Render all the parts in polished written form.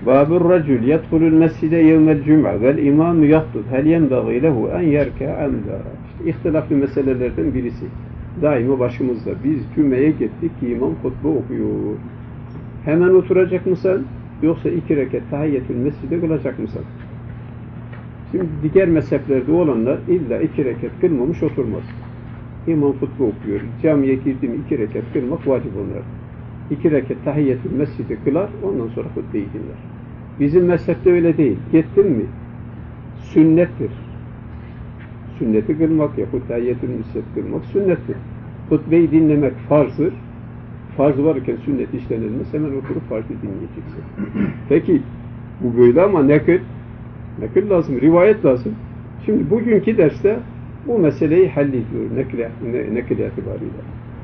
Babur racul yedhulul mescide yevmel cum'a vel imamu yahtub hel yenbagî lehu en yerke'a em la. İşte ihtilaflı meselelerden birisi. Daima başımızda. Biz cümleye gittik ki imam hutbe okuyor. Hemen oturacak mısın? Yoksa 2 rekat tahiyyetül mescide kılacak mısın? Şimdi diğer mezheplerde olanlar illa 2 rekat kılmamış oturmaz. İmam hutbe okuyor. Camiye girdi mi 2 rekat kılmak vacip onlar. 2 rekat tahiyyetül mescide kılar, ondan sonra hutbeyi dinler. Bizim mezhepte öyle değil. Gittin mi? Sünnettir. Sünneti kılmak yahut tahiyyetül mescide kılmak sünnettir. Hutbeyi dinlemek farzdır. Farz varken sünnet işlenilmez, hemen oturup farzı dinleyeceksin. Peki, bu böyle ama nakil lazım, rivayet lazım. Şimdi bugünkü derste bu meseleyi hallediyor, nakil itibariyle.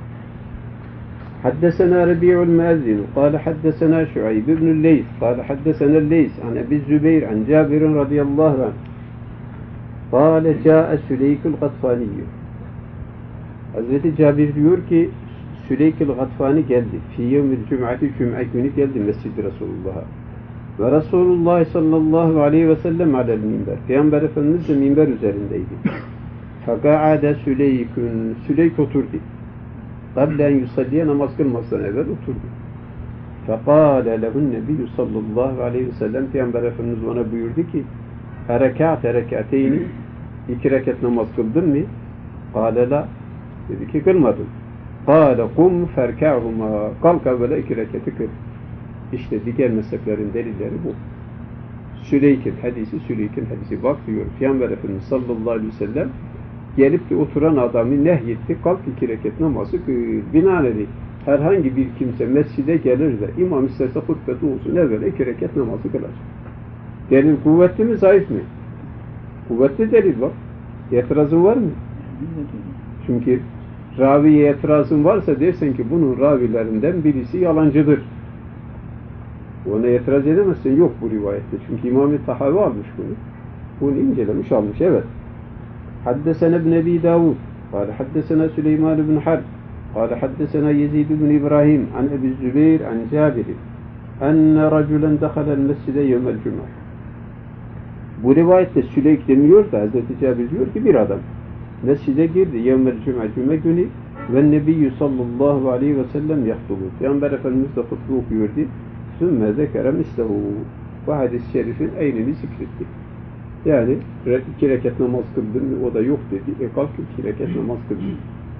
حدثنا ربيع المؤذن قال حدثنا شعيب بن الليث قال حدثنا الليث عن أبي الزبير عن جابر رضي الله عنه قال جاء سليك الغطفاني. Hazreti Cabir diyor ki Süleyk-i Gatfani geldi. Fi yevmil cum'ati cum'a günü geldi Mescid-i Resulullah'a. Ve Resulullah sallallahu aleyhi ve sellem alel minber. Peygamber Efendimiz de minber üzerindeydi. Feka'ade Süleykün. Süleyk oturdu. Kablen yusalliye namaz kılmasından evvel oturdu. Fekâle lehun nebiyyü sallallahu aleyhi ve sellem Peygamber Efendimiz ona buyurdu ki Erekâte rekâteyni 2 rekat namaz kıldın mı? Kâle la. Dedi ki kılmadım. Kâle kum ferkâhuma. Kalk evvela 2 rekatı kıl. İşte diğer mezheplerin delilleri bu. Süleyk'in hadisi. Bak diyor Peygamber Efendimiz sallallahu aleyhi ve sellem gelip de oturan adamı nehyetti. Kalk 2 rekat namazı kıl. Binaenaleyh herhangi bir kimse mescide gelir de imam isterse hutbeti olsun evvela 2 rekat namazı kılacak. Delil kuvvetli mi zayıf mı? Kuvvetli delil var. İtirazın var mı? Çünkü raviye itirazın varsa dersen ki bunun ravilerinden birisi yalancıdır. Ona itiraz edemezsin. Yok bu rivayette. Çünkü İmam-ı Tahavi almış bunu. Bunu incelemiş almış. Evet. Haddesena ibn Ebi Davud. Kâle haddesena Süleyman ibn Harb. Kâle haddesena Yezid ibn İbrahim. An Ebi Zübeyir. An Cabir. Enne raculen dehalel mescide yevmel cum'a. Bu rivayette Süleyk demiyor da Hazreti Cabir diyor ki bir adam mescide girdi yevmel cuma günü ve Nebiyyü sallallahu aleyhi ve sellem yahtubu. Peygamber Efendimiz de hutbe okuyordu. Sümme zekere mislehu. Bu hadis-i şerifin aynını zikretti. Yani 2 rekat namaz kıldın mı? O da yok dedi. Kalk 2 rekat namaz kıldın.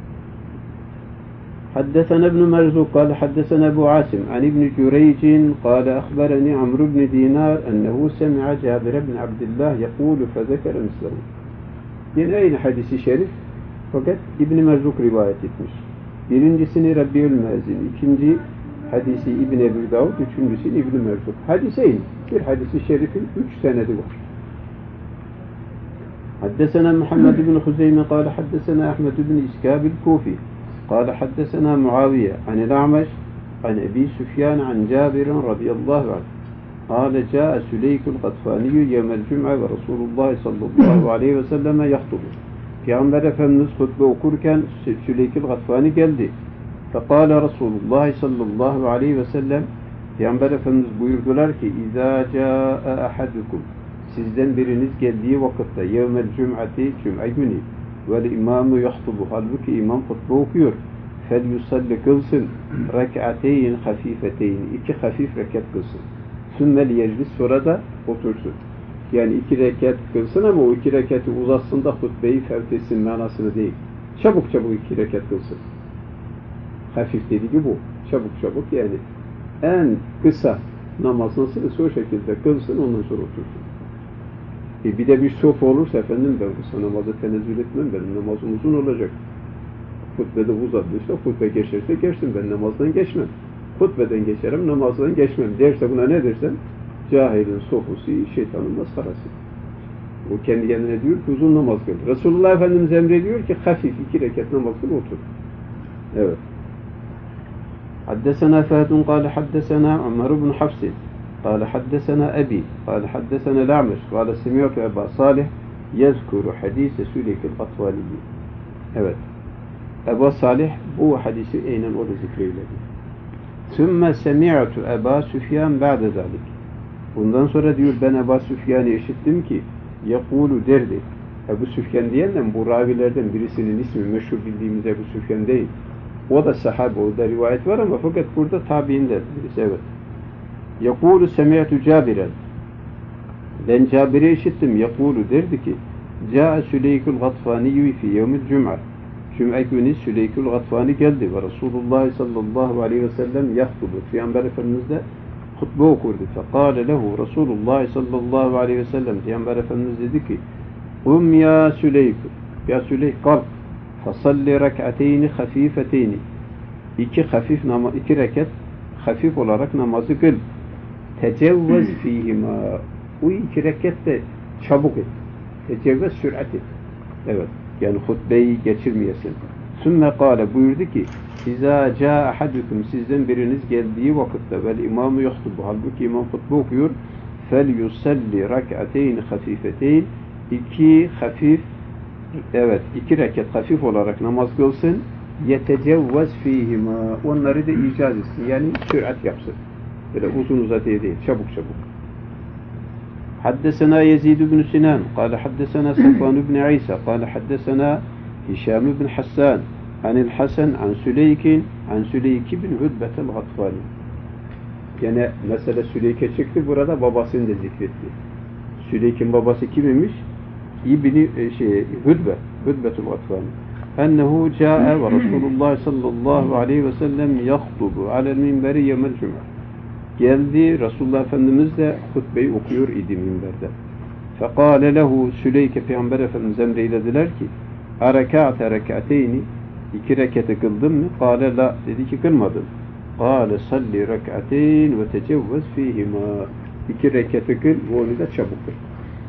حدثنا ابن مرزوق قال حدثنا أبو عاصم عن ابن جريج قال أخبرني عمرو بن دينار أنه سمع جابر بن عبد الله يقول فذكر مثله. Yine aynı hadisi şerif fakat İbn-i Merzuk rivayet etmiş. Birincisini Rabi'ül Müezzin, ikinci hadisi İbn-i Ebu Davud, üçüncüsü İbn-i Merzuk. Hadis aynı. Bir hadisi şerifin 3 senedi var. حدثنا محمد بن خزيمة قال حدثنا أحمد بن إسكاب الكوفي قال حدثنا معاوية عن الأعمش عن أبي سفيان عن جابر رضي الله عنه قال جاء سليك الغطفاني يوم الجمعة ورسول الله صلى الله عليه وسلم يخطب. Peygamber Efendimiz hutbe okurken Süleyk-i Gatfani geldi. Fekâle Resulullah sallallahu aleyhi ve sellem Peygamber Efendimiz buyurdular ki İzâ câe ahadukum sizden biriniz geldiği vakitte yevmel cum'ati cum'a günü vel imamu yahtubu halbuki imam hutbe okuyor. Fel yusalli kılsın rek'ateyn hafifeteyn 2 hafif rekat kılsın. Sümmel yeclis sonra da otursun. Yani 2 rekat kılsın ama o 2 rekatı uzatsın da hutbeyi fevt etsin manasını değil. Çabuk 2 rekat kılsın. Hafif dediği bu. Çabuk yani en kısa namaz nasılsa o şekilde kılsın ondan sonra otursun. Bir de bir sof olursa efendim ben kısa namazı tenezzül etmem benim namazım uzun olacak. Hutbede uzatmışsa hutbe geçerse geçsin ben namazdan geçmem. Hutbeden geçerim namazdan geçmem derse buna ne dersen cahilin sofusu şeytanın maskarası. O kendi kendine diyor ki uzun namaz kıl. Resulullah Efendimiz emrediyor ki hafif 2 rekat namaz kıl otur. Evet. حدثنا فهد قال حدثنا عمر بن حفص قال حدثنا أبي قال حدثنا الأعمش قال سمعت أبا صالح يذكر حديث سليك الغطفاني. Evet. Ebu Salih bu hadisi aynen o da zikreyledi. ثُمَّ سَمِعْتُ أَبَا سُفْيَانَ بَعْدَ ذَلِكِ Bundan sonra diyor ben Ebu Süfyan'ı işittim ki yekulu derdi. Ebu Süfyan diyenle bu ravilerden birisinin ismi meşhur bildiğimiz Ebu Süfyan değil. O da sahabe, o da rivayet var ama fakat burada tabiinden birisi, evet. Yekulu semi'tu Cabiren. Ben Cabir'i işittim. Yekulu derdi ki Câe Süleykül Gatfaniyyü fi yevmil cum'a. Cum'a günü Süleykül Gatfani geldi ve Resulullah sallallahu aleyhi ve sellem yahtubu. Peygamber Efendimiz de hutbe okurdu. Fekâle lehu Resulullah sallallahu aleyhi ve sellem. Peygamber Efendimiz dedi ki ya Süleyk, ya Süleyk kalk. Fasalli rek'ateyni hafifeteyni. İki rekat hafif olarak namazı kıl. Tecevvez fihima. Bu iki rekat de çabuk et. Tecevvez sürat et. Evet. Yani hutbeyi geçirmeyesin. Sümme kâle buyurdu ki İzâ câ ahadukum sizden biriniz geldiği vakitte vel imamı yahtubu. Halbuki imam hutbe okuyor. Fel yusalli rek'ateyni hafifeteyn. İki rekat hafif olarak namaz kılsın. Yetecevvez fihima. Onları da icaz etsin. Yani sürat yapsın. Böyle uzun uzatıya değil. Çabuk çabuk. Haddesena Yezid ibn Sinan. Kâle haddesena Safvan ibn İsa. Kâle haddesena Hişam ibn Hassan. Anil Hasan an Süleykin. An Süleyk ibn Hudbetel Gatfani. Yine mesela Süleyk'e çıktı. Burada babasını da zikretti. Süleyk'in babası kimmiş? İbni Hudbetul Gatfani. Ennehu câe ve Resulullah sallallahu aleyhi ve sellem yahtubu alel minberi yevmel cum'a. Geldi, Resulullah Efendimiz de hutbeyi okuyor idi minberde. Fekâle lehu Süleyke Peygamber Efendimiz emreylediler ki Arekâte rekâteyni iki rekatı kıldın mı? Kâle la, dedi ki kılmadım. Kâle salli rekâteyn ve tecevvez fîhimâ. İki rekatı kıl ve onu da çabuk kıl.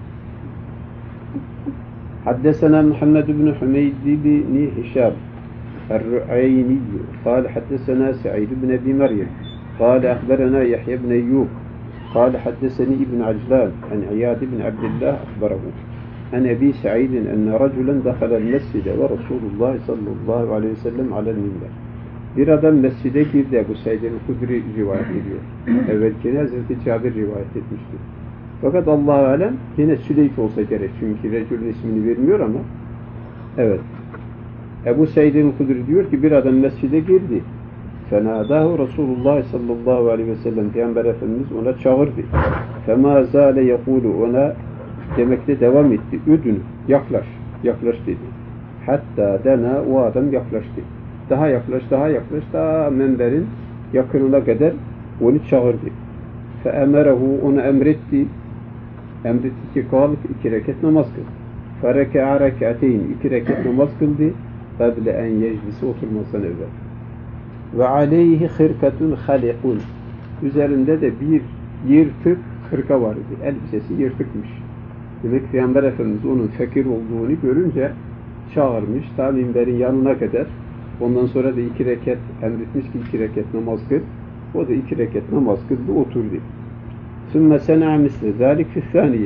حدثنا محمد بن حميد بن هشام الرعيني قال حدثنا سعيد بن أبي مريم قال أخبرنا يحيى بن أيوب قال حدثني ابن عجلان عن عياض بن عبد الله أخبره عن أبي سعيد أن رجلا دخل المسجد ورسول الله صلى الله عليه وسلم على المنبر. Bir adam mescide girdi. Ebu Said el-Hudri rivayet ediyor. Evvelkine Hazreti Cabir rivayet etmişti. Fakat Allah-u Alem yine Süleyk olsa gerek. Çünkü Recul'ün ismini vermiyor ama evet. Ebu Said el-Hudri diyor ki bir adam mescide girdi. Fenadahu Resulullah sallallahu aleyhi ve sellem Peygamber Efendimiz ona çağırdı. Fema zâle yekûlu ona demekte devam etti. Üdün, yaklaş, yaklaş dedi. Hatta dena o adam yaklaştı. Daha yaklaş, daha yaklaş, daha menberin yakınına kadar onu çağırdı. Feemerehu onu emretti. Emretti ki kalk iki rekat namaz kıl. Fereka'a rek'ateyn iki rekat namaz kıldı. Kable en yeclisi oturmasından evvel. Ve aleyhi hırkatun halikun. Üzerinde de bir yırtık hırka vardı. Elbisesi yırtıkmış. Demek Peygamber Efendimiz onun fakir olduğunu görünce çağırmış. Ta minberin yanına kadar. Ondan sonra da iki rekat emretmiş ki iki rekat namaz kıl. O da iki rekat namaz kıldı, oturdu. Sümme sen'a misle zâlik füthâniye.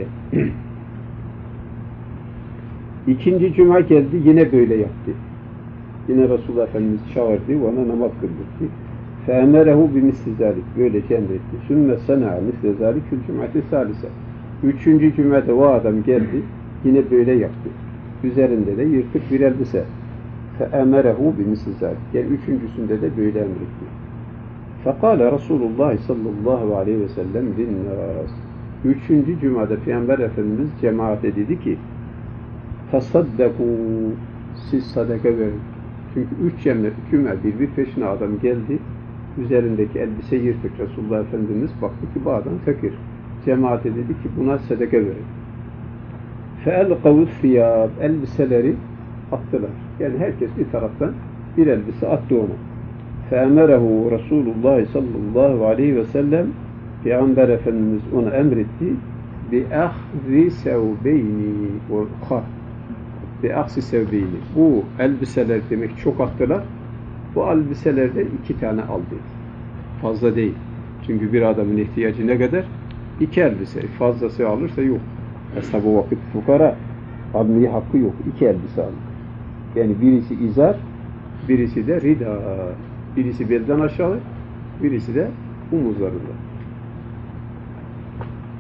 İkinci cuma geldi, yine böyle yaptı. Yine Resulullah Efendimiz çağırdı, ona namaz kıldırdı. Fe'emerehu bimisli zâlik. Böylece emretti. Sümme sen'a misle zâlik fil cum'ati salise. Üçüncü cumada o adam geldi, yine böyle yaptı. Üzerinde de yırtık bir elbise. Fe'emerehu bimisli zâlik. Yani üçüncüsünde de böyle emretti. Fekâle Resulullah sallallahu aleyhi ve sellem linnâs. Üçüncü cumada Peygamber Efendimiz cemaate dedi ki tasaddakû siz sadaka verin. Çünkü üç cuma bir peşine adam geldi. Üzerindeki elbise yırtık. Resulullah Efendimiz baktı ki bu adam fakir. Cemaate dedi ki buna sadaka verin. Fe'elqavus fiyâb. Elbiseleri attılar. Yani herkes bir taraftan bir elbise attı ona. Fe'emerehu Resulullah sallallahu aleyhi ve sellem Peygamber Efendimiz ona emretti bi'ahzi sevbeyni bi'ahzi sevbeyni. Bu elbiseler demek çok attılar. Bu elbiselerde iki tane aldı. Fazla değil. Çünkü bir adamın ihtiyacı ne kadar? İki elbise. Fazlası alırsa yok. Hesabı vakit fukara almaya hakkı yok. İki elbise alır. Yani birisi izar, birisi de rida. Birisi belden aşağı, birisi de omuzlarında.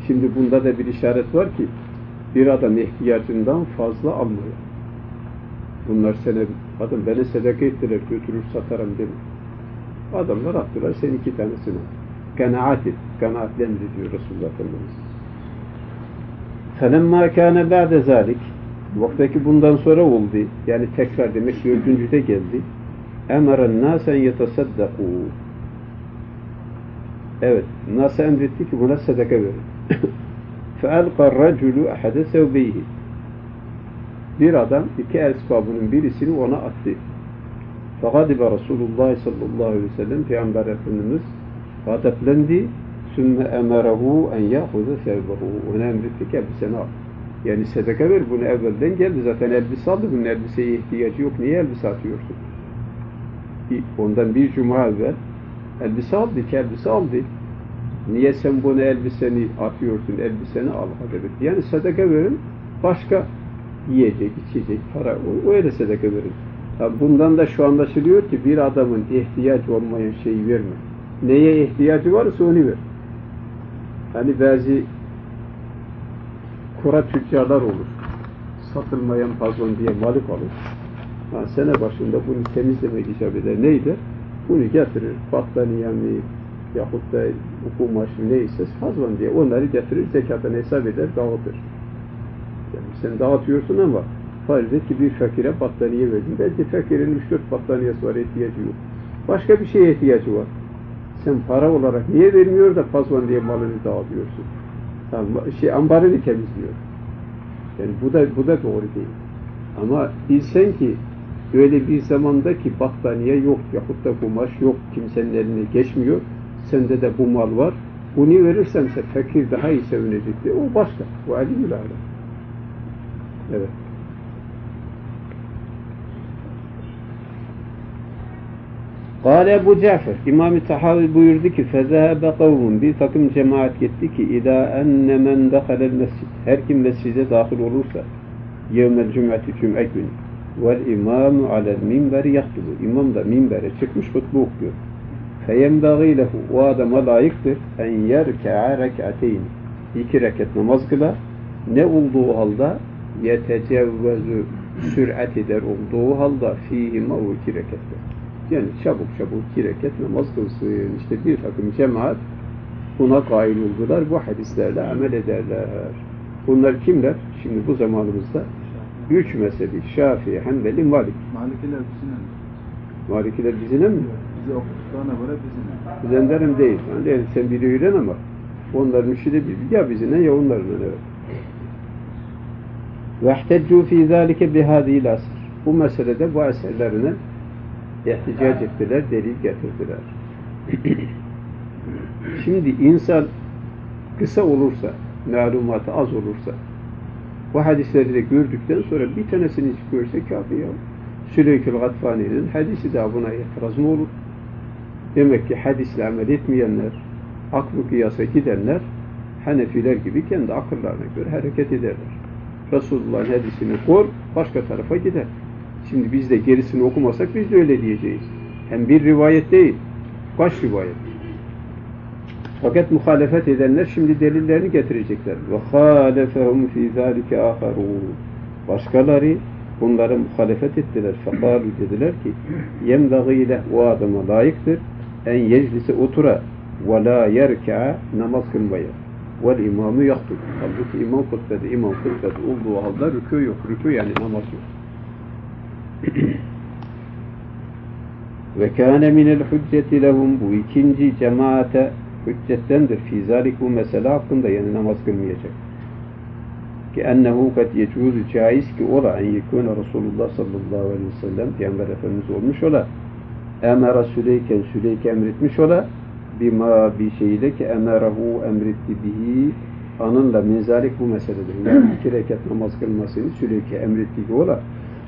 Şimdi bunda da bir işaret var ki bir adam ihtiyacından fazla almıyor. Bunlar adam beni sedaka ettiler, götürür satarım deme. Adamlar attılar, sen 2 tanesini al. Kanaat et, kanaatlendir diyor Resulullah Efendimiz. فَلَمَّا كَانَ بَعْدَ ذَٰلِكِ Vaktaki bundan sonra oldu. Yani tekrar demek 4. geldi. اَمَرَ النَّاسَ اَنْ يَتَصَدَّقُوا Evet, nasıl emretti ki buna sadaka verin. فَاَلْقَ الرَّجُلُ اَحَدَ سَوْبَيْهِ Bir adam 2 esbabının birisini ona attı. فَغَدِبَ رَسُولُ اللّٰهِ sallallahu aleyhi ve sellem Peygamber Efendimiz gadaplendi. ثُمَّ اَمَرَهُ اَنْ يَأْخُذَ ثَوْبَهُ Ona emretti ki elbiseni al. Yani sadaka ver, bunu evvelden geldi. Zaten elbise aldı, bunun elbiseye ihtiyacı yok. Niye elbise atıyorsun? Ondan bir cuma evvel elbise aldı, 2 elbise aldı. Niye sen bunu elbiseni atıyorsun, elbiseni al. Yani sadaka verin, başka yiyecek, içecek, para, öyle sadaka verin. Tabi bundan da şu anlaşılıyor ki bir adamın ihtiyacı olmayan şeyi verme. Neye ihtiyacı varsa onu ver. Hani bazı kura tüccarlar olur. Satılmayan pazon diye malık alır. Sene başında bunu temizlemek icap eder. Neydi? Bunu getirir. Battaniye mi yahut da kumaş neyse pazon diye onları getirir. Zekatını hesap eder, dağıtır. Yani sen dağıtıyorsun ama farz et ki bir fakire battaniye verdin. Belki fakirin 3-4 battaniyesi var, ihtiyacı yok. Başka bir şeye ihtiyacı var. Sen para olarak niye vermiyor da pazvan diye malını dağıtıyorsun? Ambarını temizliyor. Yani bu da doğru değil. Ama bilsen ki öyle bir zamanda ki battaniye yok, yahut da kumaş yok, kimsenin eline geçmiyor, sende de bu mal var, bunu verirsense fakir daha iyi sevinecekti. O başka. O aliyyül alem. Evet. Kâle Ebu Cafer, İmam-ı Tahavi buyurdu ki فَذَهَبَ قَوْمٌ Bir takım cemaat gitti ki اِذَا اَنَّ مَنْ دَخَلَ الْمَسْجِدِ Her kim mescide dahil olursa يَوْمَ الْجُمْعَةِ Cüm'e günü وَالْاِمَامُ عَلَى الْمِنْبَرِ يَخْتُبُ İmam da minbere çıkmış hutbe okuyor. فَيَنْبَغِي لَهُ O adama layıktır اَنْ يَرْكَعَ رَكْعَتَيْنِ 2 rekat namaz kılar. Ne olduğu halde يَتَجَوَّزُ sürat eder olduğu halde fîhima o 2 rekatta. Yani çabuk 2 rekat namaz kılsın. İşte bir takım cemaat buna kail oldular. Bu hadislerle amel ederler. Bunlar kimler? Şimdi bu zamanımızda 3 mezhebi. Şafii, Hanbeli, Malik. Malikiler bizine mi? Malikiler bizine mi? Bize okuduklarına göre bizine. Bizdenlerim değil. Yani sen biri öğren ama onların üçü de ya bizine ya onların. Evet. وَاحْتَجُّوا فِي ذَٰلِكَ بِهَذِهِ الْأَسْرِ Bu meselede bu eserlerine ihticac ettiler, delil getirdiler. Şimdi insan kısa olursa, malumatı az olursa, bu hadisleri de gördükten sonra bir tanesini görse kafi ya. Süleykül Gatfani'nin hadisi de buna itiraz mı olur? Demek ki hadisle amel etmeyenler, aklı kıyasa gidenler, Hanefiler gibi kendi akıllarına göre hareket ederler. Resulullah'ın hadisini kor, başka tarafa gider. Şimdi biz de gerisini okumasak biz de öyle diyeceğiz. Hem bir rivayet değil, kaç rivayet. Fakat muhalefet edenler şimdi delillerini getirecekler. وَخَالَفَهُمْ فِي ذَٰلِكَ آخَرُونَ Başkaları bunlara muhalefet ettiler. فَقَالُوا dediler ki يَنْبَغِي لَهُ O adama layıktır. En yeclise otura وَلَا يَرْكَعَ Namaz kılmaya. وَالْاِمَامُ يَخْتُبُ Halbuki imam hutbede olduğu halde rükû yok. Rükû yani namaz yok. Ve kâne minel hücceti lehum bu ikinci cemaate hüccettendir. Fî zâlik bu mesele hakkında yani namaz kılmayacak. Ki ennehu kad yecuzu caiz ki ola en yekûne Resulullah sallallahu aleyhi ve sellem Peygamber Efendimiz olmuş ola emera Süleyke emretmiş ola bima bir şeyle ki emerahu emretti bihi anınla min zâlik bu meseledir. Yani 2 rekat namaz kılmasını Süleyke emretti ki ola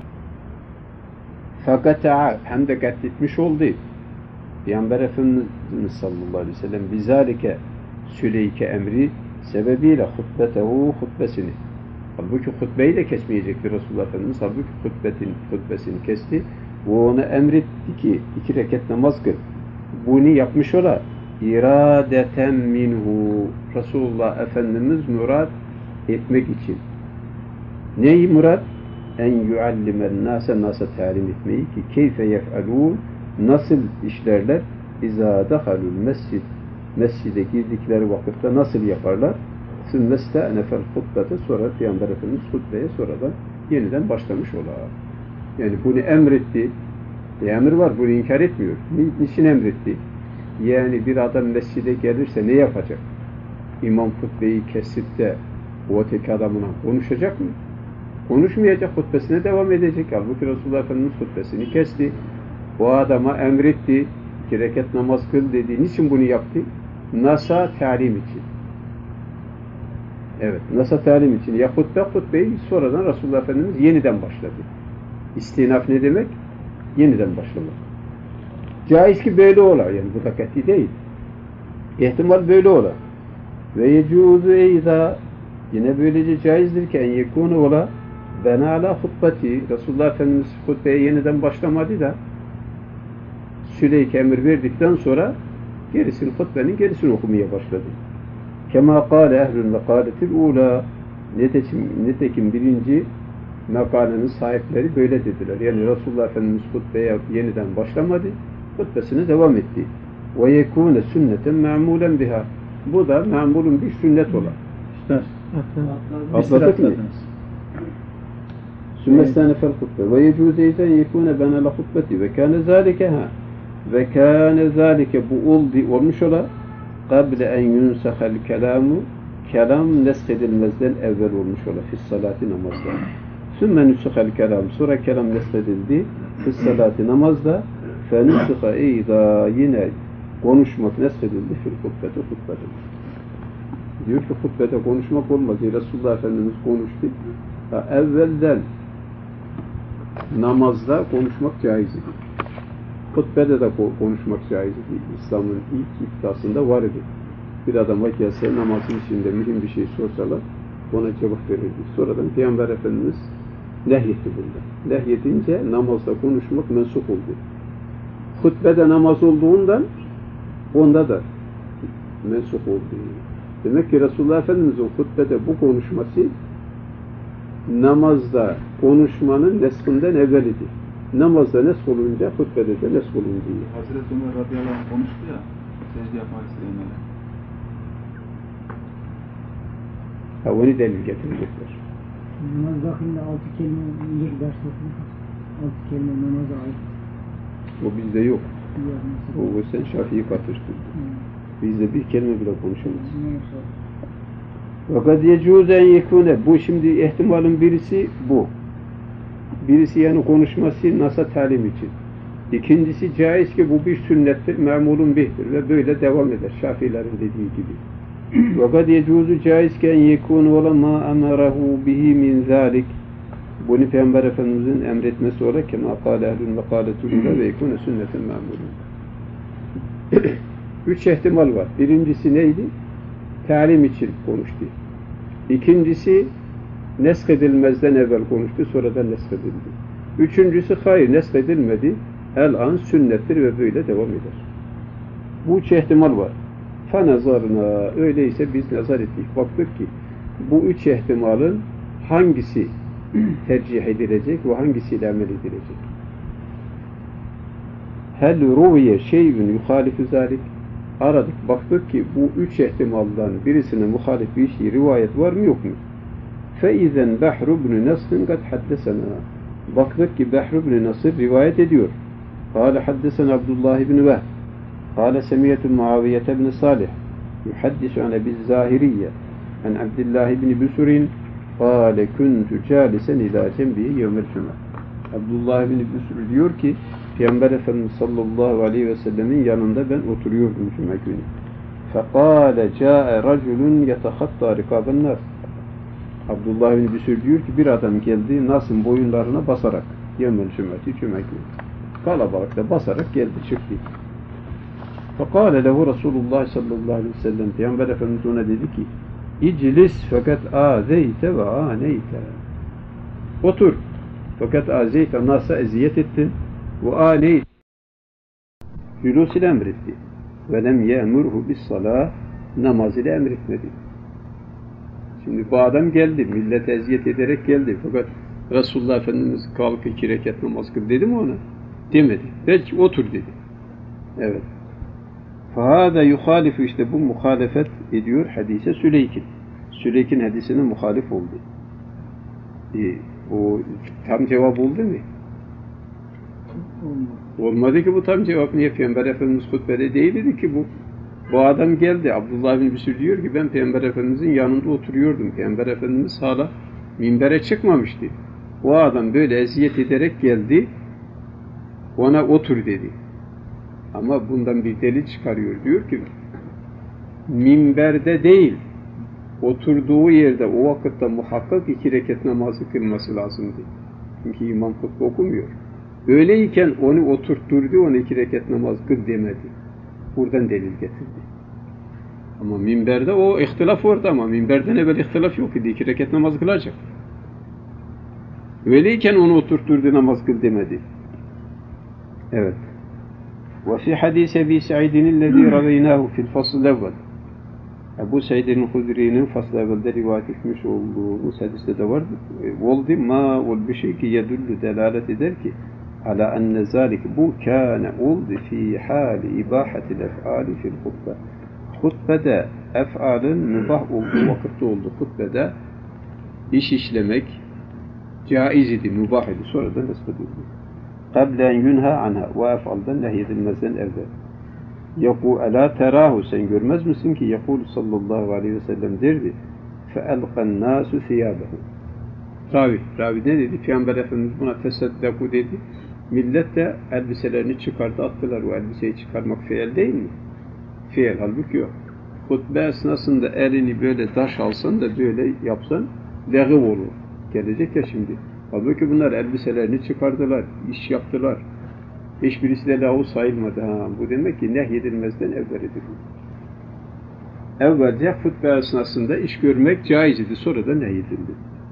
fakat hem de katletmiş oldu. Peygamber Efendimiz sallallahu aleyhi ve sellem bizalike Süleyke emri sebebiyle hutbesini. Halbuki hutbeyi de kesmeyecekti Resulullah Efendimiz. Halbuki hutbesini kesti. O ona emretti ki 2 rekat namaz kıl. Bunu yapmış ola iradeten minhu. Resulullah Efendimiz murad etmek için. Neyi murad? En yuallimen nasa talim etmeyi ki keyfe yef'alûn, nasıl işlerler? İzâ dehalul mescid, mescide girdikleri vakitte nasıl yaparlar? Sümmestâ'nefel hutbete, sonra Peygamber Efendimiz hutbeye sonradan yeniden başlamış olar. Yani bunu emretti. Emir var, bunu inkar etmiyor. Niçin emretti? Yani bir adam mescide gelirse ne yapacak? İmam hutbeyi kesip de o öteki adamına konuşacak mı? Konuşmayacak, hutbesine devam edecek. Halbuki Resulullah Efendimiz hutbesini kesti. O adama emretti. 2 rekat namaz kıl dedi. Niçin bunu yaptı? Nasa talim için. Evet, nasa talim için. Ya hutbeyi sonradan Resulullah Efendimiz yeniden başladı. İstinaf ne demek? Yeniden başlamak. Caiz ki böyle ola. Yani bu da kat'i değil. İhtimal böyle ola. Ve yecuzu eyza, yine böylece caizdir ki en yekûne ola bena ala hutbeti. Resulullah Efendimiz hutbeye yeniden başlamadı da Süleyke emir verdikten sonra hutbenin gerisini okumaya başladı. Kema kâle ehlül mekâletil ûlâ, nitekim birinci mekalenin sahipleri böyle dediler. Yani Resulullah Efendimiz hutbeye yeniden başlamadı, hutbesine devam etti. Ve yekûne sünneten me'mûlen biha. Bu da me'mûlun bir sünnet olan. Atladık mı? Sümmestânefel hutbe. Ve yecûze izâ yekûne benâle hutbeti. Ve kâne zâlike ha. Ve kâne zâlike bu olmuş ola. Kable en yunsahel kelâmu. Kelam neshedilmezden evvel olmuş ola. Fissalâti namazda. Sümme nüsükhel kelam. Sonra kelam neshedildi. Fissalâti namazda. Fenüsükha eyda, yine konuşmak neshedildi. Fil hutbeti hutbeti. Diyor ki hutbede konuşmak olmaz. Resulullah Efendimiz konuştu. Evvelden namazda konuşmak caiz idi. Hutbede de konuşmak caiz idi. İslam'ın ilk iddiasında var idi. Bir adama gelse namazın içinde mühim bir şey sorsalar ona cevap verirdi. Sonradan Peygamber Efendimiz nehyetti bunda. Nehyedince namazda konuşmak mensup oldu. Hutbede namaz olduğundan onda da mensup oldu. Demek ki Resulullah Efendimiz'in hutbede bu konuşması namazda konuşmanın neshinden evvel idi. Namazda nesh olunca hutbede de nesh olunca. Hazreti Ömer radıyallahu anh konuştu ya, secde yapmak isteyenlere. Onu delil getirecekler. Namaz bakımda 6 kelime ilk ders okuduk. 6 kelime namaza ait. O bizde yok. O sen Şafii'yi katıştırdın. Bizde bir kelime bile konuşamaz. Fakat yecûzen yekûne. Bu şimdi ihtimalin birisi bu. Birisi yani konuşması nasa talim için. İkincisi caiz ki bu bir sünnettir, me'mûlun bihtir ve böyle devam eder. Şafiilerin dediği gibi. Fakat yecûzu caizken yekûne ola ma emerahu bihi min zâlik. Bunu Peygamber Efendimiz'in emretmesi olarak kema kâle ehlül mekâletulûle ve yekûne sünneten me'mûlun. 3 ihtimal var. Birincisi neydi? Talim için konuştu. İkincisi neskedilmezden evvel konuştu, sonradan neskedildi. Üçüncüsü hayır, neskedilmedi. El-an sünnettir ve böyle devam eder. Bu 3 ihtimal var. Fenazarına, öyleyse biz nazar ettik. Baktık ki bu 3 ihtimalin hangisi tercih edilecek ve hangisiyle amel edilecek? Hel ruviye şeyün yuhalifu zalik. Aradık, baktık ki bu 3 ihtimaldan birisine muhalif bir şey, rivayet var mı yok mu? فَاِذَنْ بَحْرُ بْنُ نَصْرٍ قَدْ حَدَّسَنَا. Baktık ki Behr ibn Nasır rivayet ediyor. قال حدثنا عبد الله بن وهب قال سمعت معاوية بن صالح يحدث عن أبي الزاهرية عن عبد الله بن بسر قال كنت جالسا إلى جنبه يوم الجمعة. Abdullah bin Büsür diyor ki Peygamber Efendimiz sallallahu aleyhi ve sellemin yanında ben oturuyordum cuma günü. فَقَالَ جَاءَ رَجُلٌ يَتَخَطَّى رِقَابَ النَّاسِ. Abdullah bin Büsür diyor ki bir adam geldi Nas'ın boyunlarına basarak yevmel cumati cuma günü. Kalabalıkta basarak geldi çıktı. فَقَالَ لَهُ Resulullah sallallahu aleyhi ve sellem Peygamber Efendimiz ona dedi ki İclis fakat azeyte ve aneyte. Otur. Fakat azeyte Nas'a eziyet ettin ve aneyte. Cülûs ile emretti. ve lem ye'murhu bis salah, namaz ile emretmedi. Şimdi bu adam geldi, millete eziyet ederek geldi. Fakat Resulullah Efendimiz kalk 2 rekat namaz kıl dedi mi ona? Demedi. Belki otur dedi. Evet. Fahada yuhalifu, işte bu muhalefet ediyor hadise Süleyk'in. Süleyk'in hadisine muhalif oldu. O tam cevap oldu mu? Olmadı ki bu tam cevap. Niye? Peygamber Efendimiz hutbede değildi ki bu. Bu adam geldi. Abdullah bin Büsür diyor ki ben Peygamber Efendimizin yanında oturuyordum. Peygamber Efendimiz hala minbere çıkmamıştı. O adam böyle eziyet ederek geldi. Ona otur dedi. Ama bundan bir delil çıkarıyor. Diyor ki minberde değil, oturduğu yerde o vakitte muhakkak 2 rekat namazı kılması lazımdı. Çünkü imam hutbe okumuyor. Öyleyken onu oturtturdu, ona 2 rekat namaz kıl demedi. Buradan delil getirdi. Ama minberde o ihtilaf vardı, ama minberden evvel ihtilaf yok idi. 2 rekat namaz kılacak. Öyleyken onu oturtturdu, namaz kıl demedi. Evet. وفي حديث أبي سعيد الذي رويناه في الفصل الأول. Ebu Said'in Hudri'nin fasl-ı evvelde rivayet etmiş olduğu hadiste de vardı. Oldu ma ol bir şey ki yedullu delalet eder ki ala enne zalik bu kâne oldu fi hâli ibahatil ef'ali fil hutbe. Hutbede ef'alın mübah olduğu vakitte oldu. Hutbede iş işlemek caiz idi, mübah idi. Sonra da nesbedildi. قَبْلَ اَنْ يُنْهَا عَنْهَا وَاَفْعَلْدَنْ nehyedilmezden evvel. يَقُوا أَلَا تَرَاهُ sen görmez misin ki يَقُولُ sallallahu aleyhi ve sellem derdi فَأَلْقَ النَّاسُ ثِيَابَهُ Ravi ne dedi? Peygamber Efendimiz buna tesaddaku dedi. Millet de elbiselerini çıkardı, attılar. O elbiseyi çıkarmak fiil değil mi? Fiil, halbuki yok. Hutbe esnasında elini böyle taş alsan da böyle yapsan leğiv olur. Gelecek ya şimdi. Halbuki bunlar elbiselerini çıkardılar, iş yaptılar. Hiçbirisi de lahu sayılmadı. Bu demek ki nehyedilmezden evvel edilir. Evvelce hutbe esnasında iş görmek caiz idi, sonra da nehyedildi.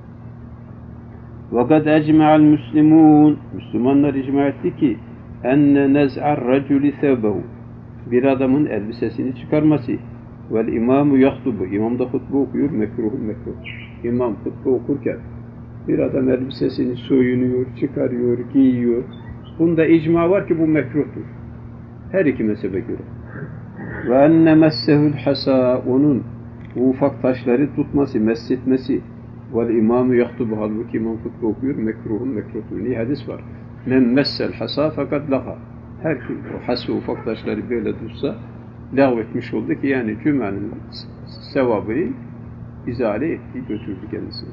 وَقَدْ اَجْمَعَ الْمُسْلِمُونَ Müslümanlar icma etti ki اَنَّ نَزْعَ الرَّجُلِ ثَوْبَهُ bir adamın elbisesini çıkarması وَالْاِمَامُ يَخْطُبُ İmam da hutbe okuyor, mekruh. İmam hutbe okurken bir adam elbisesini soyunuyor, çıkarıyor, giyiyor. Bunda icma var ki bu mekruhtur. Her iki mezhebe göre. Ve enne messehul hasa onun bu ufak taşları tutması, messetmesi vel imamu yahtubu halbuki imam hutbe okuyor, mekruhtur. Niye hadis var? Men messel hasa fakat laha. Her kim o hası ufak taşları böyle tutsa lağvetmiş oldu ki yani cümenin sevabını izale etti, götürdü kendisini.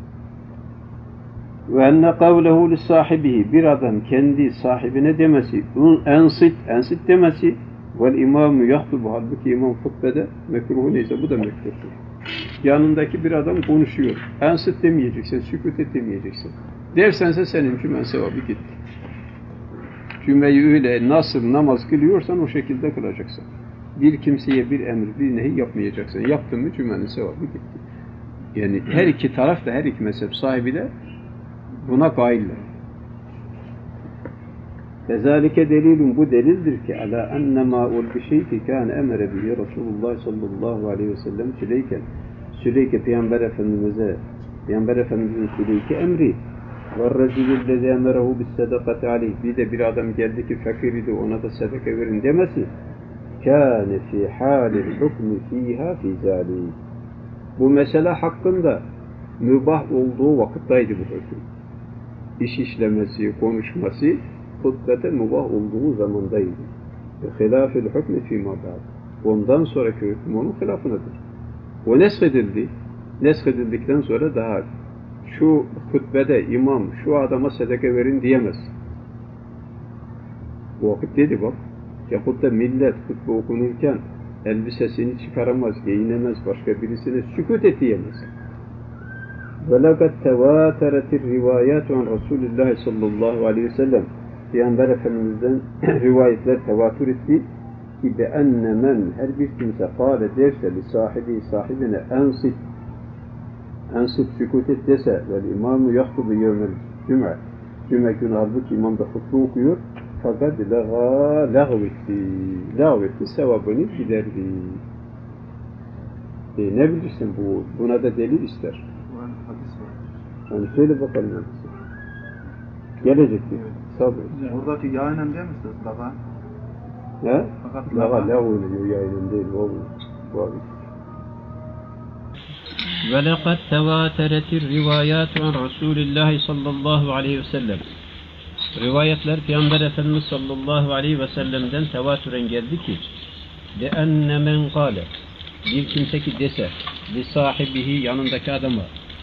Ve enne kavlehu li sahibihi bir adam kendi sahibine demesi, ensit demesi vel imamu yahtubu halbuki imam hutbede mekruhu neyse bu da mekruhtur. Yanındaki bir adam konuşuyor. Ensit demeyeceksin, sükut et demeyeceksin. Dersense senin cümen sevabı gitti. Cümeyi öyle nasıl namaz kılıyorsan o şekilde kılacaksın. Bir kimseye bir emir, bir nehi yapmayacaksın. Yaptın mı cümenin sevabı gitti. Yani her iki taraf da, her iki mezhep sahibi de buna kailler. Kezalike delilun bu delildir ki ala ennema ol bir şey ki kâne emre bihi Resulullah sallallahu aleyhi ve sellem Süleyke Peygamber Efendimiz'in Süleyke emri ve rezilüllezi emrehu bis sadakati aleyh bir de bir adam geldi ki fakir idi ona da sadaka verin demesi kâne fî hâlil hukmi fîhâ fî zâli bu mesele hakkında mübah olduğu vakittaydı bu hüküm. İş işlemesi, konuşması hutbete mübah olduğu zamandaydı. Hilâfil hükmü fîmâ ba'd. Ondan sonraki hüküm onun hilafınadır. O neshedildi. Neshedildikten sonra daha şu hutbede imam şu adama sadaka verin diyemez. Bu vakit dedi bak. Yahut da millet hutbe okunurken elbisesini çıkaramaz, giyinemez, başka birisine sükût et diyemez. وَلَقَدْ تَوَاتَرَتِ الرِّوَايَاتُ عَنْ رَسُولِ اللّٰهِ sallallahu aleyhi ve sellem Peygamber Efendimiz'den rivayetler tevatür etti ki be'enne men her bir kimse kâle derse li sahibine ensit sükût et dese vel imamu yahtubu yevmel cüme günü halbuki imam da hutbe okuyor Fakat lağvetti. Lağvetti, sevabını giderdi. Ne bilirsin buna da delil ister. Bu hadis var. Yani söyle bakalım hadisi. Gelecekti. Sabır. Oradaki yayınen değil mi siz? Laga. Ne? Fakat Laga oluyor yayının değil. Bu abi. وَلَقَدْ تَوَاتَرَتِ الرِّوَايَاتُ عَنْ رَسُولِ اللّٰهِ sallallahu aleyhi ve sellem. Rivayetler Peygamber Efendimiz sallallahu aleyhi ve sellem'den tevatüren geldi ki لِأَنَّ مَنْ قَالَ bir kimse ki dese li sahibihi yanındaki adama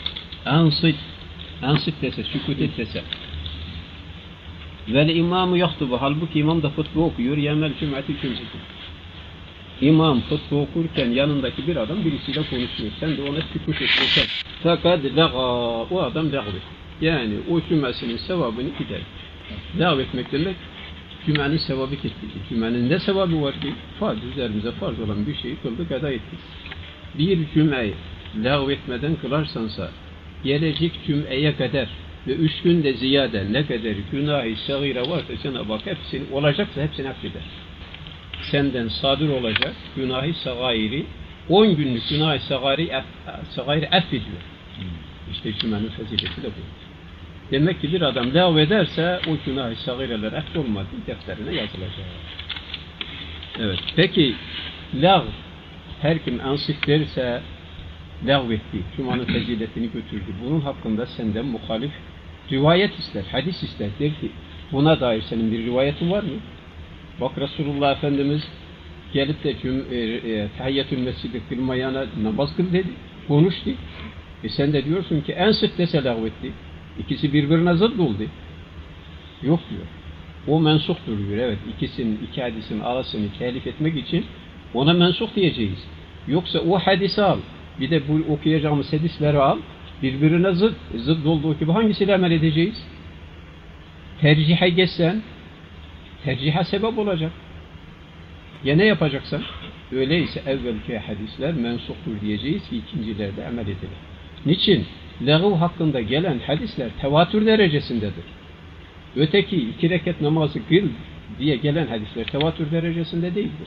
ansit dese, sükut et dese vel imamu yahtubu halbuki imam da hutbe okuyor yemel cüm'ati cüm'ati İmam hutbe okurken yanındaki bir adam birisiyle konuşuyor. Sen de ona sükut et desen fakat o adam lağvet. Yani o cümlesinin sevabını gider. Lağv etmek demek cümenin sevabı kesildi. Cümenin ne sevabı var ki? Farz, üzerimize farz olan bir şeyi kıldık, eda ettik. Bir cümeyi lağv etmeden kılarsansa gelecek cümeye kadar ve 3 günde ziyade ne kadar günah-ı sagire varsa Cenab-ı Hak hepsini olacaksa hepsini affeder. Senden sadır olacak günah-ı sagiri 10 günlük günah-ı sagiri affediyor. İşte cümenin fazileti de bu. Demek ki bir adam lağv ederse o günah-ı sagireler affolmadı, defterine yazılacak. Evet. Peki lağv her kim ansif derse lağv etti, Cuma'nın faziletini götürdü. Bunun hakkında senden muhalif rivayet ister, hadis ister. Der ki buna dair senin bir rivayetin var mı? Bak Resulullah Efendimiz gelip de tahiyyatül mescidi kılmayana namaz kıl dedi, konuştu. Sen de diyorsun ki ansif dese lağv etti. İkisi birbirine zıt oldu. Yok diyor. O mensuktur diyor. Evet, iki hadisin arasını telif etmek için ona mensuk diyeceğiz. Yoksa o hadisi al, bir de bu okuyacağımız hadisleri al, birbirine zıt olduğu gibi hangisiyle amel edeceğiz? Tercihe geçsen, tercihe sebep olacak. Ya ne yapacaksan? Öyleyse evvelki hadisler mensuktur diyeceğiz ki ikincilerde amel edilir. Niçin? Lağv hakkında gelen hadisler tevatür derecesindedir. Öteki 2 rekat namazı kıl diye gelen hadisler tevatür derecesinde değildir.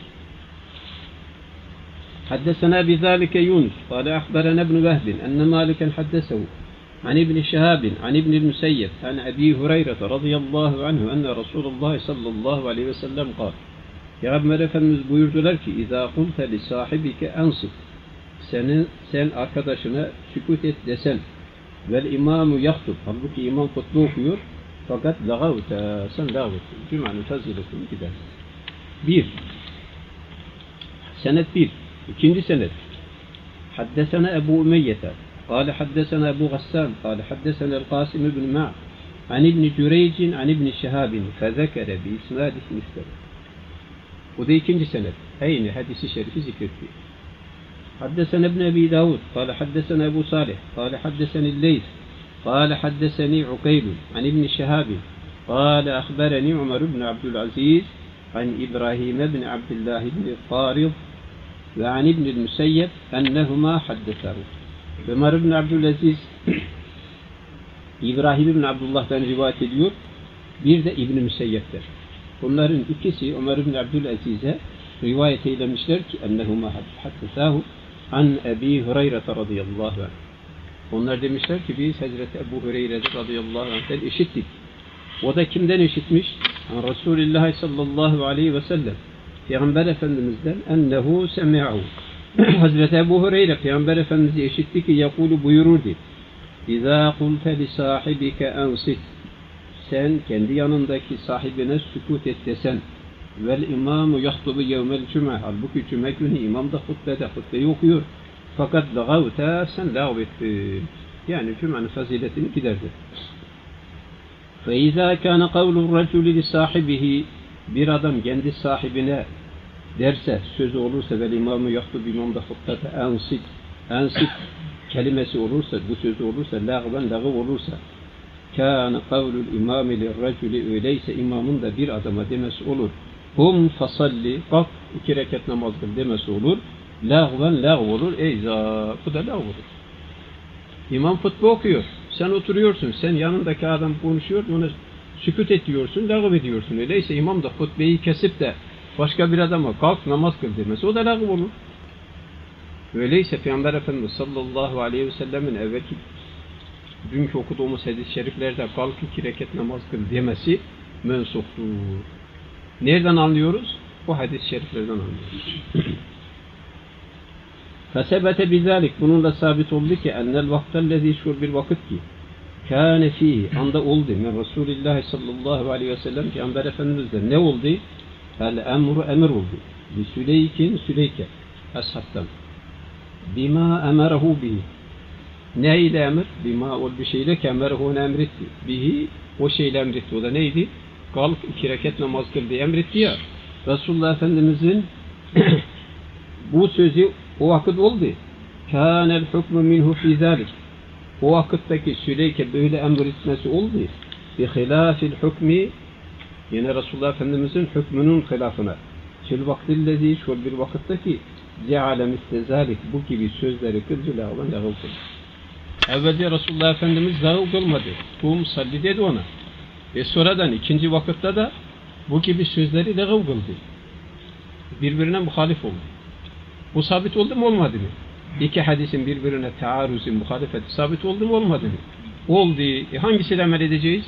Haddesena bizalike Yunus, kâle ahberena ibn Vehbin, enne Maliken haddesehu, an ibn Şehabin, an ibn Müseyyeb, an Ebi Hureyre radıyallahu anhu, enne Resulullah sallallahu aleyhi ve sellem kâle. Peygamber Efendimiz buyurdular ki, İzâ kulte li sahibike ansif, sen arkadaşına sükut et desen, vel imamu yahtub, halbuki imam hutbe okuyor, fakat lağavte, sen lağv ettin. Cüma'nın faziletini gider. 1. Senet 1. İkinci senet. Haddesena Ebu Umeyyete, kâle haddesena Ebu Gassan, kâle haddesena el-Qasim ibn Ma'a, an ibn Cüreycin, an ibn Şehabin, fezekere bi isnadih misler. Bu da ikinci senet. Aynı hadisi şerifi zikretti. حدثنا ابن أبي داود قال حدثنا أبو صالح قال حدثني الليث قال حدثني عقيل عن ابن شهاب قال أخبرني عمر بن عبد العزيز عن إبراهيم بن عبد الله بن الطارض وعن ابن المسيب أنهما حدثاه. Ömer bin Abdülaziz İbrahim bin Abdullah'tan rivayet ediyor. Bir de İbn-i Müseyyep'tir. Bunların ikisi Ömer bin Abdülaziz'e rivayet eylemişler ki ennehuma haddesahu an Ebi Hureyre radıyallahu anh. Onlar demişler ki biz Hazreti Ebu Hureyre radıyallahu anh'ten işittik. O da kimden işitmiş? An Resulullah sallallahu aleyhi ve sellem. Peygamber Efendimiz'den ennehu semi'u. Hazreti Ebu Hureyre Peygamber Efendimiz'i işitti ki yakulu buyururdu. İzâ kulte li sahibike ansit. Sen kendi yanındaki sahibine sükut et desen. Vel imamu yahtubu yevmel cuma. Halbuki cuma günü imam da hutbeyi okuyor. Fakat lağavte, sen lağv ettin. Yani cumanın faziletini giderdi. Fe izâ kâne kavlur raculi li sahibihi. Bir adam kendi sahibine derse, sözü olursa vel imamu yahtubu imam da hutbete ansit kelimesi olursa, bu sözü olursa, lağv olursa, kâne kavlul imâmi lirraculi, öyleyse imamın da bir adama demesi olur. Hum fasalli, kalk 2 rekat namaz kıl demesi olur. Lağv olur. Eyza, bu da lağv olur. İmam hutbe okuyor. Sen oturuyorsun. Sen yanındaki adam konuşuyor. Ona sükut ediyorsun, lağv ediyorsun. Öyleyse imam da hutbeyi kesip de başka bir adama kalk namaz kıl demesi, o da lağv olur. Öyleyse Peygamber Efendimiz sallallahu aleyhi ve sellemin evvelki dünkü okuduğumuz hadis-i şeriflerde kalk 2 rekat namaz kıl demesi mensuptur. Nereden anlıyoruz? Bu hadis-i şeriflerden anlıyoruz. Fesebete bizalik, bununla sabit oldu ki ennel vaktellezi, şu bir vakit ki kâne fihi, anda oldu men Resulullah sallallahu aleyhi ve sellem, Peygamber Efendimiz'de ne oldu? El emru, emir oldu. Bi Süleyke ashabtan bima emerehu bihi, ne ile emir? Bima ol bir şeyle kemerehu emretti. Bihi, o şeyle emretti. O da neydi? Kalk 2 rekat namaz kıl diye emretti ya. Resulullah Efendimiz'in bu sözü o vakit oldu. Kânel hukmu minhu fî zâlik. O vakitteki Süleyke böyle emretmesi oldu. Bi hilâfil hukmi, yine Resulullah Efendimiz'in hükmünün hilafına. Fil vaktillezî, şu bir vakitteki ceale misle zâlik, bu gibi sözleri kılcı lağvan lağv kıldı. Evvelce Resulullah Efendimiz lağv kılmadı. Kum salli dedi ona. Sonradan ikinci vakitte de bu gibi sözleri lağv kıldı. Birbirine muhalif oldu. Bu sabit oldu mu olmadı mı? İki hadisin birbirine taarruzi, muhalefeti sabit oldu mu olmadı mı? Oldu. Hangisiyle amel edeceğiz?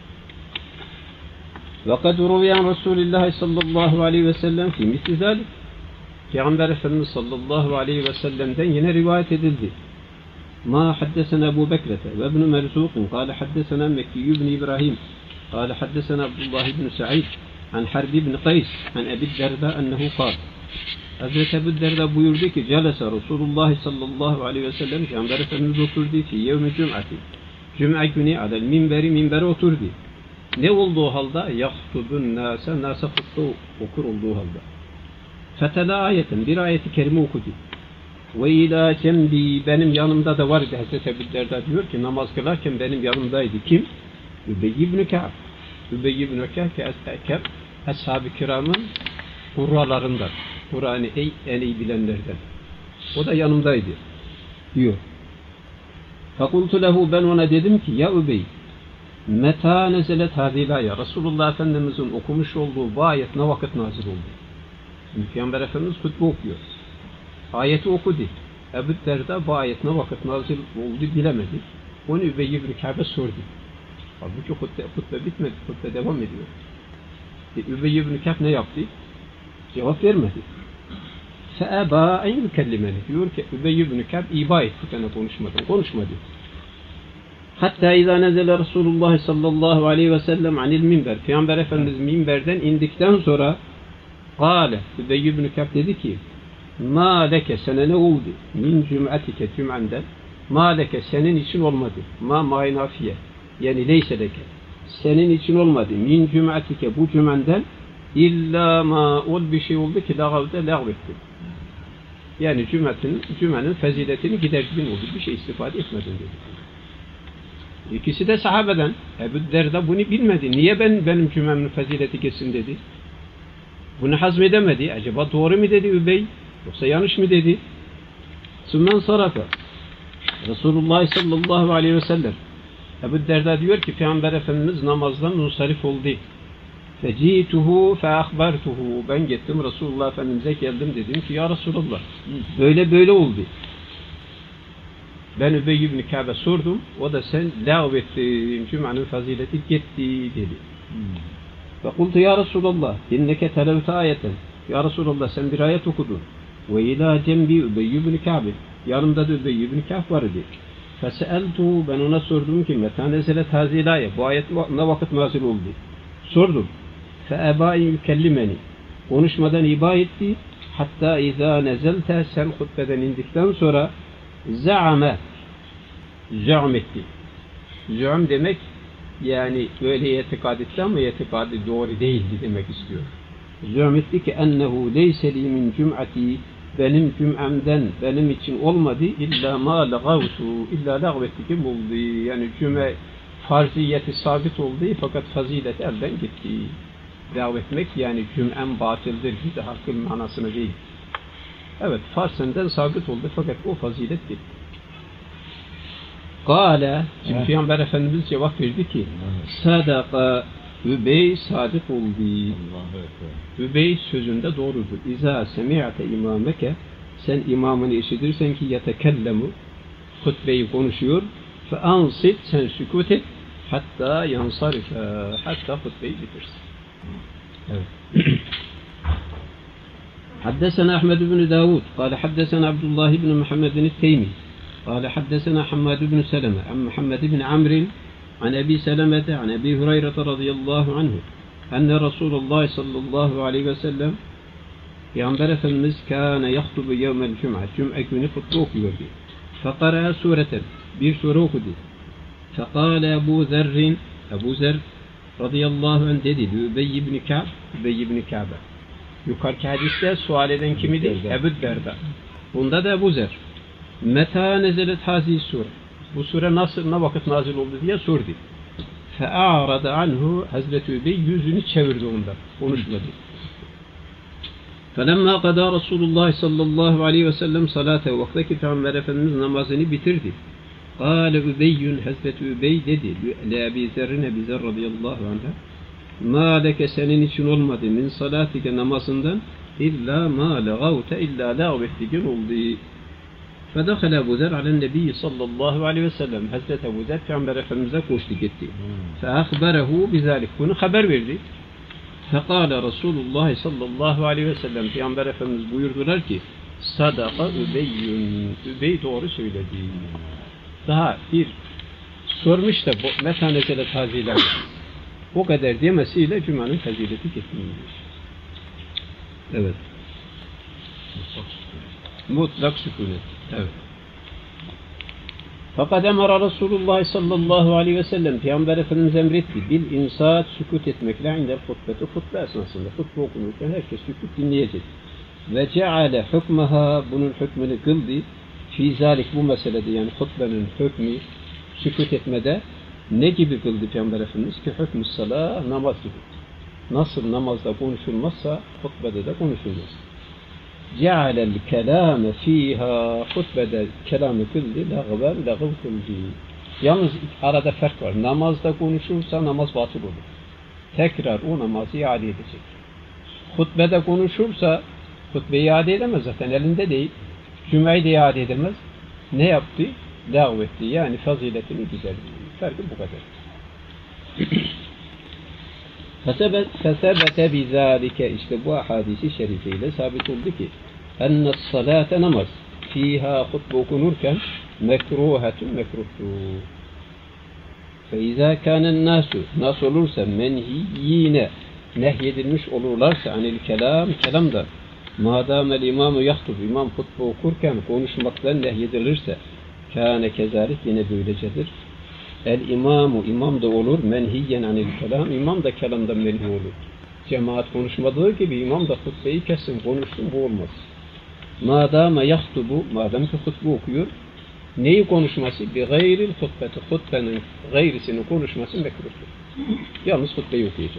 وَقَدْ رُوِيَنْ رَسُولِ اللّٰهِ sallallahu aleyhi ve sellem fi misli zâlik. Peygamber Efendimiz sallallahu aleyhi ve sellem'den yine rivayet edildi. Ma haddesena Ebu Bekrete ve ibn Merzuqin kâle haddesena Mekki ibn İbrahim kâle haddesena Abdullah ibn Sa'id an Harbi ibn Qays an Ebi Derda ennehu kâle. Hazreti Ebu Derda buyurdu ki celese Resulullah sallallahu aleyhi ve sellem, Peygamber Efendimiz oturdu fi yevmi cum'ati, cuma günü alel minberi, minbere oturdu. Ne olduğu halde? Yahtubun nâse, nâse hutbe okur olduğu halde. Fetela ayeten, bir ayeti kerime okudu. Ve ilâ cembi, benim yanımda da vardı. Hazreti Ebu Derda diyor ki namaz kılarken benim yanımdaydı. Kim? Übey ibn Ka'b. Übey ibn Ka'b ashab-ı kiramın kurralarından. Kur'an'ı en iyi bilenlerden. O da yanımdaydı diyor. Fakultu lehu, ben ona dedim ki ya Übey, meta nezelet hadilaya, Resulullah Efendimiz'in okumuş olduğu bu ayet ne vakit nazil oldu? Şimdi Peygamber Efendimiz hutbe okuyor. Ayeti okudu. Ebu Derda bu ayet ne vakit nazil oldu bilemedi. Onu Übey ibn Ka'b'e sordu. Halbuki hutbe bitmedi. Hutbe devam ediyor. Übey ibn Ka'b ne yaptı? Cevap vermedi. فَأَبَا اَنْ يُكَلِّمَنِ, diyor ki Übey ibn Ka'b iba etti bana konuşmadı. Hatta izâ nezele Resulullah sallallahu aleyhi ve sellem anil minber, Peygamber Efendimiz minberden indikten sonra kâle, Übey ibn Ka'b dedi ki mâ leke, sana ne oldu? Min cum'atike, cum'anden, mâ leke, senin için olmadı. Mâ nafiye, yani leyse leke, senin için olmadı. Min cum'atike, bu cum'enden İlla ma, ol bir şey oldu ki lağavde lağv etti. Yani cümenin faziletini giderdiğin oldu. Bir şey istifade etmedin dedi. İkisi de sahabeden. Ebu Derda bunu bilmedi. Niye benim cümemin fazileti geçsin dedi. Bunu hazmedemedi. Acaba doğru mu dedi Übey? Yoksa yanlış mı dedi? Sümen sarafa. Resulullah sallallahu aleyhi ve sellem. Ebu Derda diyor ki Peygamber Efendimiz namazdan munsarif oldu. Fecituhu fe ahbartuhu, ben gittim Resulullah Efendimiz'e geldim, dedim ki ya Resulullah böyle oldu. Ben Übey ibn Ka'b'e sordum, o da sen lağv ettin, cüm'anın fazileti gitti dedi. Ve kultu ya Resulullah inneke televte ayeten, ya Resulullah sen bir ayet okudun. Ve ilâ cembi Übey ibn Ka'b, yanımda da Übey ibn Ka'b vardı. Feseeltuhu, ben ona sordum ki meta nezelet hazîl ayet, bu ayet ne vakit nazil oldu? Sordum. فَاَبَا يُكَلِّمَنِ, konuşmadan iba etti. Hatta izâ nezelte, sen hutbeden indikten sonra za'ame, za'm etti. Za'm demek yani öyle itikad etti ama itikadı doğru değildi demek istiyor. Za'm etti ki ennehu leyse li min cum'ati, benim cüm'emden benim için olmadı illa ma lagavtu, illa lagvetti ki buldu. Yani cüme farziyeti sabit oldu fakat fazilet elden gitti. Lağv etmek yani cüm'en batıldır, bir de hakkın manasını değil. Evet, farsenden sabit oldu fakat o fazilet gitti. Kâle, şimdi Peygamber Efendimiz cevap verdi ki sadaka, Übey sadık oldu. Übey sözünde doğrudur. İza semi'ate imameke, sen imamını işitirsen ki yetekellemu, hutbeyi konuşuyor, fe ansit, sen sükut et, hatta yansarife, hatta hutbeyi bitirsin. Evet. حدثنا أحمد بن داود قال حدثنا عبد الله بن محمد التيمي قال حدثنا حماد بن سلمة عن محمد بن عمرو عن أبي سلمة عن أبي هريرة رضي الله عنه أن رسول الله صلى الله عليه وسلم Peygamber Efendimiz kâne yahtubu yevmel cum'a, cum'a günü hutbe okuyordu. Fekara sureten, bir sure okudu. Fekâle Ebu Zer radıyallahu anh dedi, Übey ibn Ka'b, Übey ibn Ka'b'a. Yukarıki hadiste sual eden kim idi? Ebu Derda. Bunda da Ebu Zer. Meta nezelet hazi sure. Bu sure nasıl, ne vakit nazil oldu diye sordu. Fe'a'rada anhu, Hazreti Übey yüzünü çevirdi ondan, konuşmadı. فَلَمَّا قَدَى رَسُولُ اللّٰهِ sallallahu aleyhi ve sellem salate, vaktaki Peygamber Efendimiz namazını bitirdi. قَالَ Übeyyün, Hazreti Übey dedi, لَاَبِي زَرِّنَ بِزَرْ radıyallahu anh'a, مَا لَكَ senin için olmadı, min salatike namazından, illa ma lagavte, illa lağvettiğin oldu. فَدَخَلَ Ebu Zer عَلَى النَّبِيِّ sallallahu aleyhi ve sellem, Hazreti Ebu Zer Peygamber Efendimiz'e koştu gitti. فَأَخْبَرَهُ بِذَٰلِكَ, bunu haber verdi. Fekâle Resulullah sallallahu aleyhi ve sellem, Peygamber Efendimiz buyurdular ki, sadaka Übeyyün, Übey doğru söyledi. Daha bir sormuş da meta nezelet haziler, o kadar demesiyle cümanın fazileti gitmiyor. Evet. Mutlak sükunet. Evet. Fakat emara Resulullah sallallahu aleyhi ve sellem, Peygamber Efendimiz emretti, bil insat, sükut etmekle indel hutbeti, hutbe esnasında, hutbe okunurken herkes sükut dinleyecek. Ve ceale hükmeha, bunun hükmünü kıldı, fi zalik, bu meselede, yani hutbenin hükmü, sükut etmede ne gibi kıldı Peygamber Efendimiz ki hükmü salah, namaz gibi. Nasıl namazda konuşulmazsa hutbede de konuşulmaz. Cealel kelâme fîhâ, hutbede kelamı kıldı, lağv kıldı. Yalnız arada fark var. Namazda konuşursa namaz batıl olur. Tekrar o namazı iade edecek. Hutbede konuşursa hutbeyi iade edemez, zaten elinde değil. Cümleyi de iade edemez. Ne yaptı? Lağv etti. Yani faziletini güzel. Farkı bu kadar. Fesebete bizâlike, işte bu hadisi şerifeyle sabit oldu ki enne salate, namaz fiha, hutbe okunurken mekruhatun, mekruhtur. Fe izâ kânen nâsu, nasıl olursa menhiyyine, nehyedilmiş olurlarsa anil kelam, kelamda madâmel imâmu yahtub, imam hutbe okurken konuşmaktan nehyedilirse kâne kezâlik, yine böylecedir. El imamu, imam da olur, menhiyyen anil kelam, imam da kelamdan menhi olur. Cemaat konuşmadığı gibi imam da hutbeyi kessin, konuşsun, bu olmaz. Madame yahtubu, madem ki hutbe okuyor, neyi konuşması? Bi gayril hutbeti, hutbenin gayrisini konuşması mekruhtur. Yalnız hutbeyi okuyacak.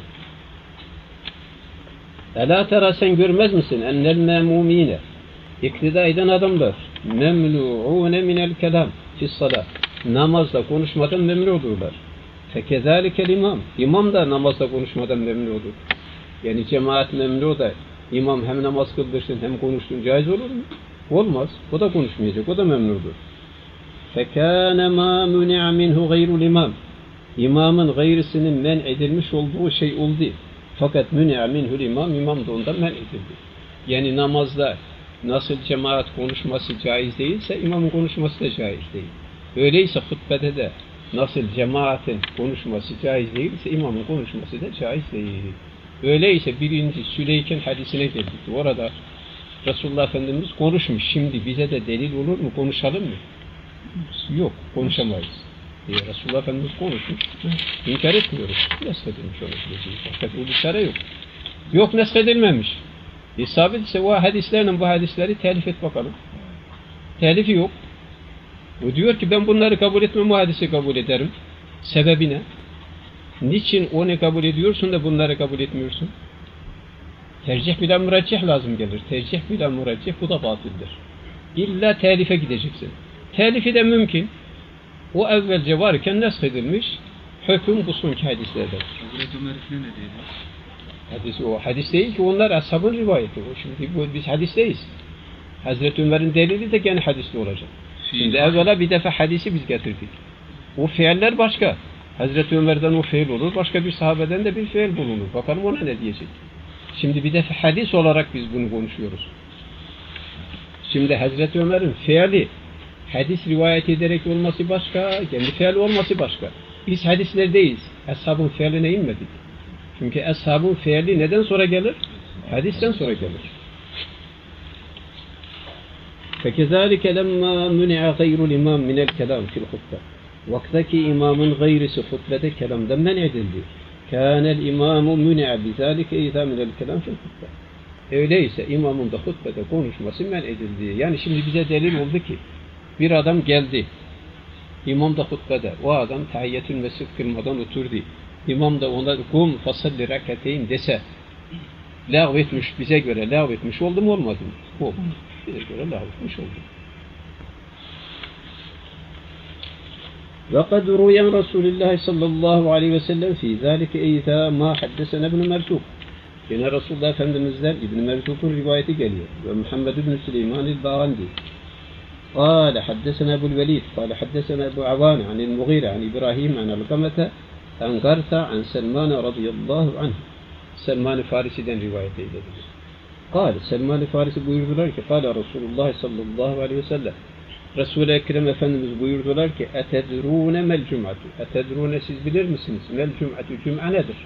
Ela tera, sen görmez misin? Ennel memumine, iktida eden adamlar, memnu'une minel kelam fissalah, namazda konuşmadan memnun olurlar. Fekezâlikel imam, imam da namazda konuşmadan memnun olur. Yani cemaat memnun da imam hem namaz kıldırsın hem konuşsun, caiz olur mu? Olmaz. O da konuşmayacak, o da memnun olur. Fekâne mâ mün'a minhu gayrul imam, imamın gayrisinin men edilmiş olduğu şey oldu. Fakat mün'a minhul imam, imam da ondan men edildi. Yani namazda nasıl cemaat konuşması caiz değilse imamın konuşması da caiz değil. Öyleyse hutbede de nasıl cemaatin konuşması caiz değilse imamın konuşması da caiz değil. Öyleyse birinci Süleyken hadisine geldik. Orada Resulullah Efendimiz konuşmuş. Şimdi bize de delil olur mu? Konuşalım mı? Yok, konuşamayız. Resulullah Efendimiz konuşmuş. İnkar etmiyoruz. Neskedilmiş olabileceği. Fakat bu dışarı yok. Yok, neskedilmemiş. Sabit ise o hadislerle bu hadisleri telif et bakalım. Telifi yok. O diyor ki ben bunları kabul etmem, bu hadisi kabul ederim. Sebebi ne? Niçin onu kabul ediyorsun da bunları kabul etmiyorsun? Tercih bila muracih lazım gelir. Tercih bila muracih, bu da batıldır. İlla telife gideceksin. Telifi de mümkün. O evvelce varken nesk edilmiş, Hüküm bu sonki hadislerden. Hazreti Ömer ismi ne dedi? Hadis o. Hadis değil ki onlar ashabın rivayeti. O şimdi biz hadisteyiz. Hazreti Ömer'in delili de gene hadiste olacak. Şimdi evvela bir defa hadisi biz getirdik. O fiiller başka. Hazreti Ömer'den o fiil olur, başka bir sahabeden de bir fiil bulunur. Bakalım ona ne diyecek. Şimdi bir defa hadis olarak biz bunu konuşuyoruz. Şimdi Hazreti Ömer'in fiili hadis rivayet ederek olması başka, kendi fiili olması başka. Biz hadislerdeyiz. Eshabın fiiline inmedik. Çünkü eshabın fiili neden sonra gelir? Hadisten sonra gelir. فَكَذَٰلِكَ لَمَّا مُنِعَ غَيْرُ الْاِمَامِ مِنَ الْكَلَامِ فِي الْخُطْبَةِ Vaktaki imamın gayrisi hutbede kelamdan men edildi. Kânel imamu mün'a bizâlike izâ minel kelam fil hutbe. Öyleyse imamın da hutbede konuşması men edildi. Yani şimdi bize delil oldu ki bir adam geldi. İmam da hutbede. O adam tahiyyetül mescid kılmadan oturdu. İmam da ona kum fasalli rakateyn dese lağvetmiş, bize göre lağvetmiş oldu mu olmadı mı? Oldu. Bize göre lağvetmiş oldu. وقد روي عن رسول الله صلى الله عليه وسلم في ذلك إذا ما حدثنا ابن مرزوق. Yine Resulullah Efendimiz'den İbn Merzuq'un rivayeti geliyor. Ve Muhammed ibn Süleyman el-Bağandi. قال حدثنا أبو الوليد قال حدثنا أبو عوان عن المغيرة عن إبراهيم عن القمة عن قرثة عن سلمان رضي الله عنه. Selman-ı Farisi'den rivayet eyledir. قال Selman-ı Farisi buyurdular ki قال Resulullah sallallahu aleyhi ve sellem Resul-i Ekrem Efendimiz buyurdular ki etedrûne mel cum'atu. Etedrûne siz bilir misiniz? Mel cum'atu. Cum'a nedir?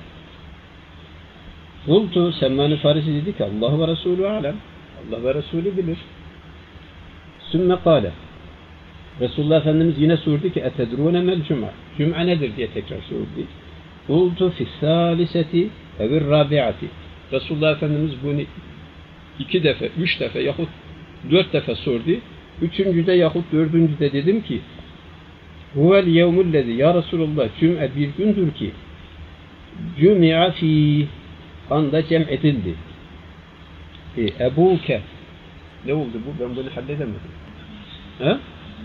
Kultu Selman-ı Farisi dedi ki Allah ve Resulü alem. Allah ve Resulü bilir. Sümme kâle. Resulullah Efendimiz yine sordu ki etedrûne mel cum'a. Cum'a nedir diye tekrar sordu. Kultu fissâliseti evir râbi'ati. Resulullah Efendimiz bunu 2 defa, 3 defa yahut 4 defa sordu. Üçüncüde yahut dördüncüde dedim ki huvel yevmullezi ya Resulullah cüm'e bir gündür ki cümi'a fi anda cem edildi. Ebuke ne oldu bu? Ben bunu halledemedim. Ha?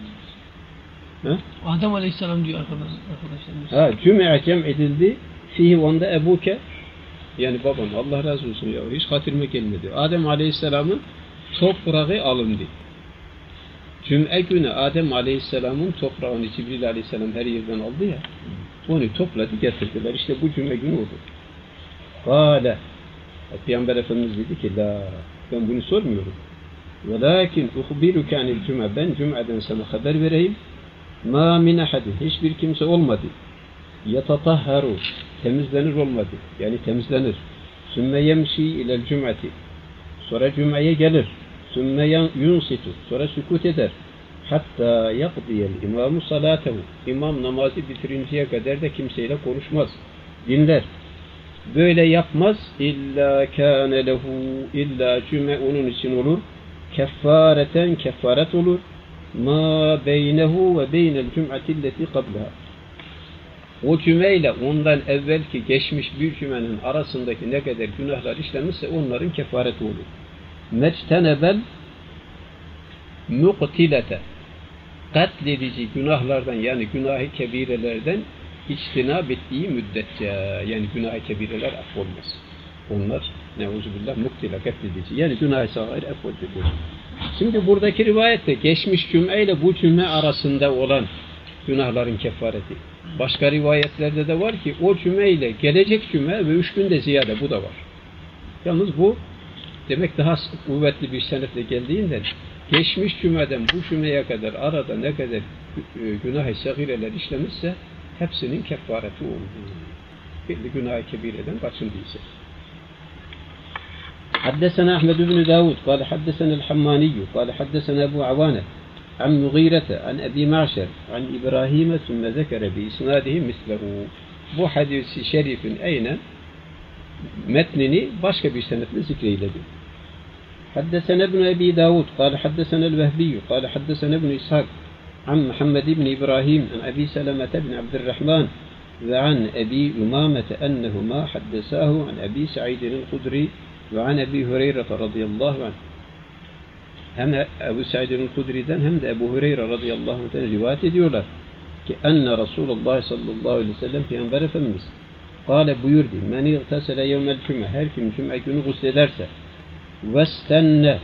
Adem Aleyhisselam diyor arkadaşlar. Cümi'a cem edildi. Fihi onda ebuke yani babam Allah razı olsun ya hiç hatırıma gelmedi. Adem Aleyhisselam'ın toprağı alındı. Cüm'e günü Adem Aleyhisselam'ın toprağını Cibril Aleyhisselam her yerden aldı ya, onu topladı getirdiler. İşte bu Cüm'e günü oldu. Kâle, Peygamber Efendimiz dedi ki, la, ben bunu sormuyorum. Velakin uhbiruke anil Cüm'e, ben Cüm'eden sana haber vereyim. Ma min ahadin, hiçbir kimse olmadı. Yatatahharu, temizlenir olmadı. Yani temizlenir. Sümme yemşi ilel Cüm'eti, sonra Cüm'eye gelir. Sümme yunsitu, sonra sükut eder. Hatta yakdiyel imamu salatehu. İmam namazı bitirinceye kadar da kimseyle konuşmaz. Dinler. Böyle yapmaz. İlla kâne lehu. İlla cüme onun için olur. Keffareten kefaret olur. Ma beynehu ve beynel cüm'atilleti kablaha. O cümeyle ondan evvelki geçmiş bir cümenin arasındaki ne kadar günahlar işlenmişse onların kefareti olur. Mectenebel muqtilete katledici günahlardan yani günah-ı kebirelerden içtinab ettiği müddetçe yani günah-ı kebireler affolmaz. Onlar neuzubillah muktile katledici yani günah-ı sağır affolmaz. Şimdi buradaki rivayette geçmiş cüme ile bu cüme arasında olan günahların kefareti. Başka rivayetlerde de var ki o cüme ile gelecek cüme ve 3 günde ziyade bu da var. Yalnız bu demek daha kuvvetli bir senetle geldiğinden geçmiş cümeden bu cümeye kadar arada ne kadar günah-ı sagireler işlemişse hepsinin kefareti oldu. Bir günah-ı kebireden kaçındıysa. حدثنا أحمد بن داود قال حدثنا الحماني قال حدثنا أبو عوانة عن مغيرة عن أبي معشر عن إبراهيم ثم ذكر بإسناده مثله. Bu hadisi şerifin aynen metnini başka bir senetle zikreyledi. حدثنا ابن أبي داود قال حدثنا الوهبي قال حدثنا ابن إسحاق عن محمد بن إبراهيم عن أبي سلمة بن عبد الرحمن وعن أبي أمامة أنهما حدثاه عن أبي سعيد الخدري وعن أبي هريرة رضي الله عنه. Hem Ebu Sa'id el-Hudri'den hem de Ebu Hureyre radıyallahu anh'ten rivayet ediyorlar. ki enne Resulullah sallallahu aleyhi ve sellem Peygamber Efendimiz kâle buyurdu. Men igtesele yevmel cüme, her kim cüme günü guslederse vestenne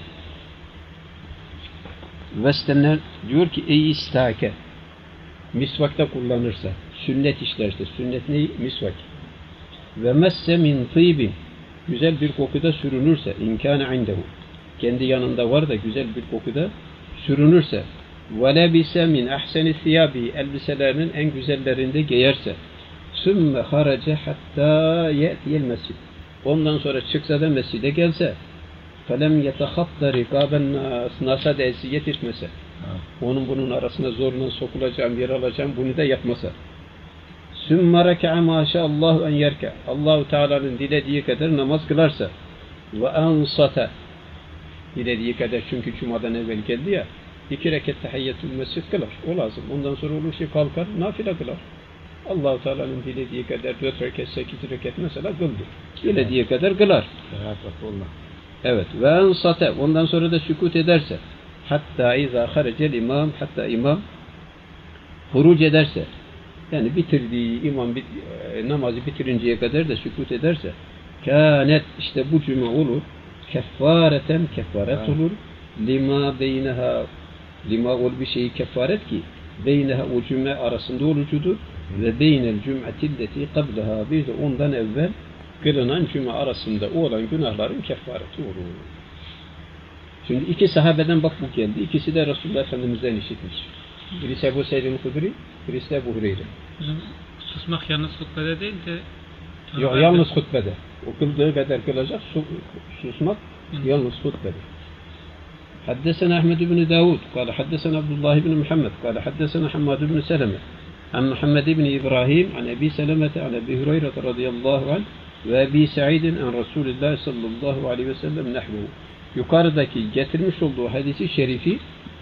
diyor ki ey istake, misvakta kullanırsa, sünnet işlerse, sünnet ne? Misvak. Ve messe min tîbin, güzel bir kokuda sürünürse, inkâne indehu, kendi yanında var da güzel bir kokuda sürünürse, ve lebise min ahseni thiyâbi, elbiselerinin en güzellerinde giyerse, sümme harace hattâ ye'tiyel mescid, ondan sonra çıksa da mescide gelse, felem yetehatta rikaben nasa da eziyet etmese, onun bunun arasına zorla sokulacağım, yer alacağım, bunu da yapmasa, sümme reka'a maşallahu en yerke, Allahu Teala'nın dilediği kadar namaz kılarsa, ve ansata, dilediği kadar, çünkü cumadan evvel geldi ya, 2 rekat tahiyyetül mescid kılar, o lazım. Ondan sonra olur şey kalkar, nafile kılar. Allah-u Teala'nın dilediği kadar 4 rekat, 8 rekat mesela kıldı. Dilediği kadar kılar. Evet. Ve ensate, ondan sonra da sükut ederse, hatta izâ harecel imam, hatta imam huruc ederse, yani bitirdiği imam namazı bitirinceye kadar da sükut ederse, kânet, işte bu cüme olur, keffareten, kefaret olur, lima beyneha, lima ol bir şeyi kefaret ki, beyneha o cüme arasında olucudur ve beynel cüm'etilleti kableha, bir de ondan evvel kılınan cüme arasında olan günahların kefareti olur. Şimdi 2 sahabeden bak bu geldi. İkisi de Resulullah Efendimiz'den işitmiş. Birisi Ebu Seyyid-i Hudri, birisi de Ebu Hureyre. Susmak yalnız hutbede değil de... Yok, yalnız hutbede. O kıldığı kadar kılacak, susmak yalnız hutbede. حدثنا أحمد بن داود قال حدثنا عبد الله بن محمد قال حدثنا حماد بن سلمة عن محمد بن إبراهيم عن أبي سلمة عن أبي هريرة رضي الله عنه وأبي سعيد عن رسول الله صلى الله عليه وسلم نحوه. Yukarıdaki getirmiş olduğu hadisi şerifi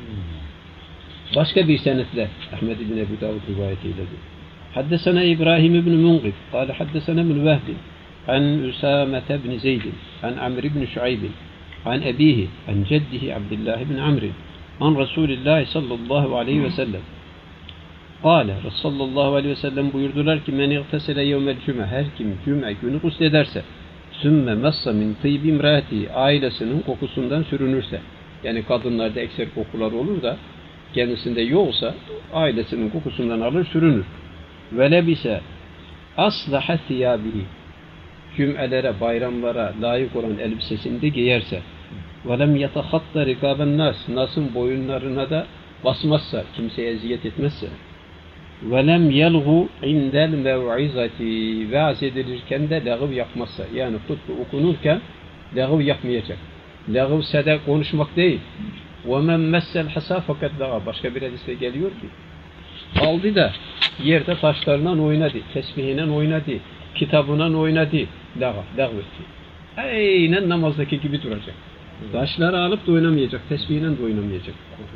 başka bir senetle Ahmed bin Ebu Davud rivayet eyledi. Haddesena İbrahim ibn Munqid قال حدثنا ابن وهب عن أسامة بن زيد عن عمرو بن شعيب عن أبيه عن جده عبد الله بن عمرو عن رسول الله صلى الله عليه وسلم قال sallallahu aleyhi ve sellem buyurdular ki men igtesele yevmel cüme, her kim cüme günü guslederse, sümme massa min tıybi imraati, ailesinin kokusundan sürünürse, yani kadınlarda ekser kokular olur da kendisinde yoksa ailesinin kokusundan alır sürünür. Ve lebise aslaha thiyabihi, cüm'elere, bayramlara layık olan elbisesini de giyerse, ve lem yetehatta rikaben nas, nasın boyunlarına da basmazsa, kimseye eziyet etmezse, ve lem yelgu indel mev'izati, vaaz edilirken de lağıv yapmazsa, yani hutbe okunurken lağıv yapmayacak. Lağıv sede konuşmak değil. Ve men messel hasa fakat lağıv, başka bir hadiste geliyor ki, aldı da yerde taşlarından oynadı, tesbihinden oynadı, kitabından oynadı, lağıv etti. Aynen namazdaki gibi duracak. Taşları alıp da oynamayacak, tesbihinden de oynamayacak.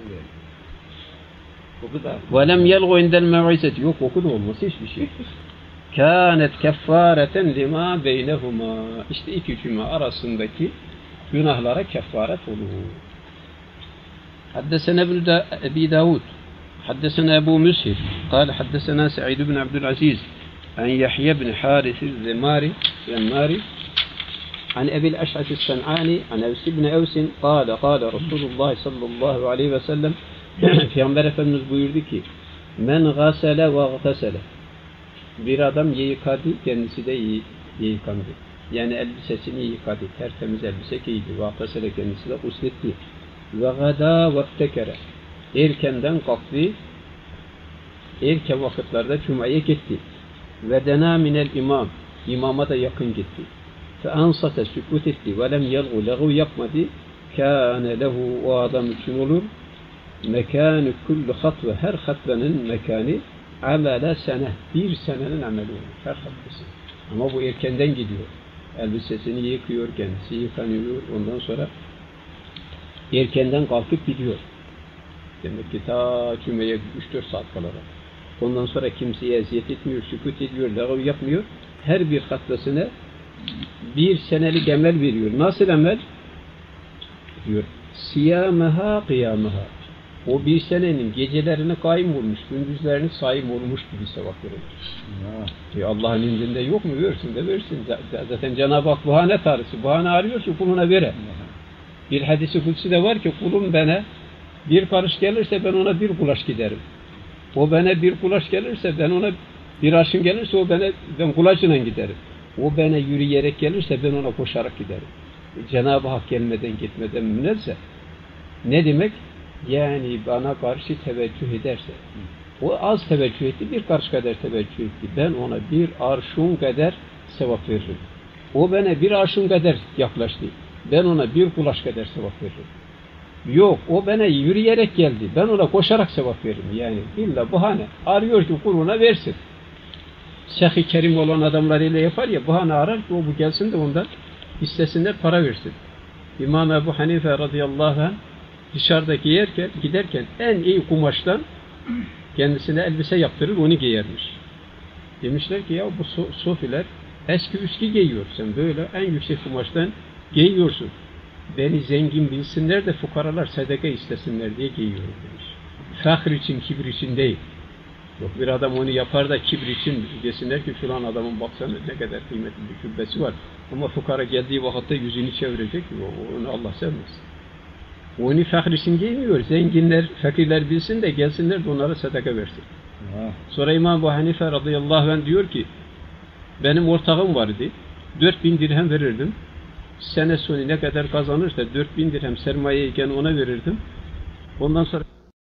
وَلَمْ يَلْغُ اِنْدَ الْمَوْعِزَةِ, yok koku da olması hiçbir şey. كَانَتْ كَفَّارَةً لِمَا بَيْنَهُمَا, işte 2 cüme arasındaki günahlara kefaret olur. حدثنا ابن أبي داود حدثنا أبو مسهر قال حدثنا سعيد بن عبد العزيز عن يحيى بن حارث الزماري عن أبي الأشعث الصنعاني عن أوس بن أوس قال رسول الله صلى الله عليه وسلم Peygamber Efendimiz buyurdu ki men gasele ve gtasele, bir adam yıkadı, kendisi de yıkandı. Yani elbisesini yıkadı, tertemiz elbise giydi. Ve gtasele, kendisi de gusletti. Ve gada ve tekere, erkenden kalktı, erken vakitlerde cumaya gitti. Ve dena minel imam, imama da yakın gitti. Fe ansate, sükut etti. Ve lem yelgu, lağıv yapmadı. Kâne lehu, o adam için olur. Mekanı kullu hatve, her hatvenin mekanı amele sene, 1 senenin ameli olur her hatvesi. Ama bu erkenden gidiyor. Elbisesini yıkıyor, kendisi yıkanıyor, ondan sonra erkenden kalkıp gidiyor. Demek ki ta cümleye 3-4 saat kalarak. Ondan sonra kimseye eziyet etmiyor, sükut ediyor, lağıv yapmıyor. Her bir hatvesine 1 senelik emel veriyor. Nasıl emel? Diyor. Siyamaha kıyamaha. O bir senenin gecelerini kaim olmuş, gündüzlerini saim olmuş gibi sevap verilir. Allah'ın indinde yok mu? Versin de versin. Zaten Cenab-ı Hak bahane tanrısı. Bahane arıyor ki kuluna vere. Bir hadisi kutsi de var ki kulum bana bir karış gelirse ben ona bir kulaç giderim. O bana bir kulaç gelirse ben ona bir arşın gelirse ben kulacıyla giderim. O bana yürüyerek gelirse ben ona koşarak giderim. Cenab-ı Hak gelmeden gitmeden münezze. Ne demek? Yani bana karşı teveccüh ederse. O az teveccüh etti, bir karış kadar teveccüh etti. Ben ona bir arşın kadar sevap veririm. O bana bir arşın kadar yaklaştı. Ben ona bir kulaç kadar sevap veririm. Yok, o bana yürüyerek geldi. Ben ona koşarak sevap veririm. Yani illa bahane. Arıyor ki kuluna versin. Sehi kerim olan adamlar ile yapar ya, bahane arar ki o bu gelsin de ondan istesinler, para versin. İmam Ebu Hanife radıyallahu anh dışarıda giderken en iyi kumaştan kendisine elbise yaptırır, onu giyermiş. Demişler ki ya bu sofiler eski üskü giyiyor, sen böyle en yüksek kumaştan giyiyorsun. Beni zengin bilsinler de fukaralar sadaka istesinler diye giyiyorum demiş. Fakir için, kibir için değil. Yok bir adam onu yapar da kibir için desinler ki filan adamın baksana ne kadar kıymetli bir cübbesi var. Ama fukara geldiği vakitte yüzünü çevirecek, onu Allah sevmez. Onu fakir için giymiyor. Zenginler, fakirler bilsin de gelsinler de onlara sadaka versin. Sonra İmam Ebu Hanife radıyallahu anh diyor ki benim ortağım vardı. 4000 dirhem verirdim. Sene sonu ne kadar kazanırsa 4000 dirhem sermayeyken ona verirdim. Ondan sonra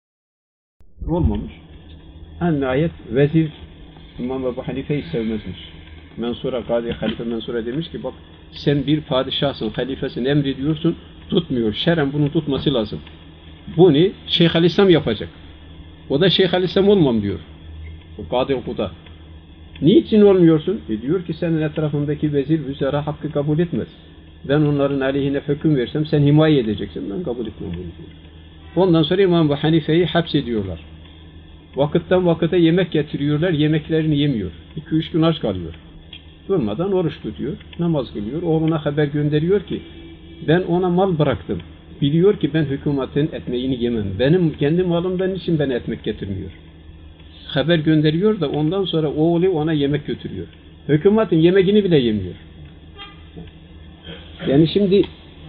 olmamış. En nihayet vezir İmam Ebu Hanife'yi sevmezmiş. Mensura, Kadı Halife Mensura demiş ki bak sen bir padişahsın, halifesin, emrediyorsun, tutmuyor. Şer'en bunu tutması lazım. Bunu Şeyhülislam yapacak. O da Şeyhülislam olmam diyor. O Kadı Kuda. Niçin olmuyorsun? Diyor ki senin etrafındaki vezir, vüzera hakkı kabul etmez. Ben onların aleyhine hüküm versem sen himaye edeceksin. Ben kabul etmem bunu diyor. Ondan sonra İmam Ebu Hanife'yi hapsediyorlar. Vakitten vakite yemek getiriyorlar, yemeklerini yemiyor. 2-3 gün aç kalıyor. Durmadan oruç tutuyor, namaz kılıyor. Oğluna haber gönderiyor ki ben ona mal bıraktım. Biliyor ki ben hükümetin ekmeğini yemem. Benim kendi malımdan için bana ekmek getirmiyor. Haber gönderiyor da ondan sonra oğlu ona yemek götürüyor. Hükümetin yemeğini bile yemiyor. Yani şimdi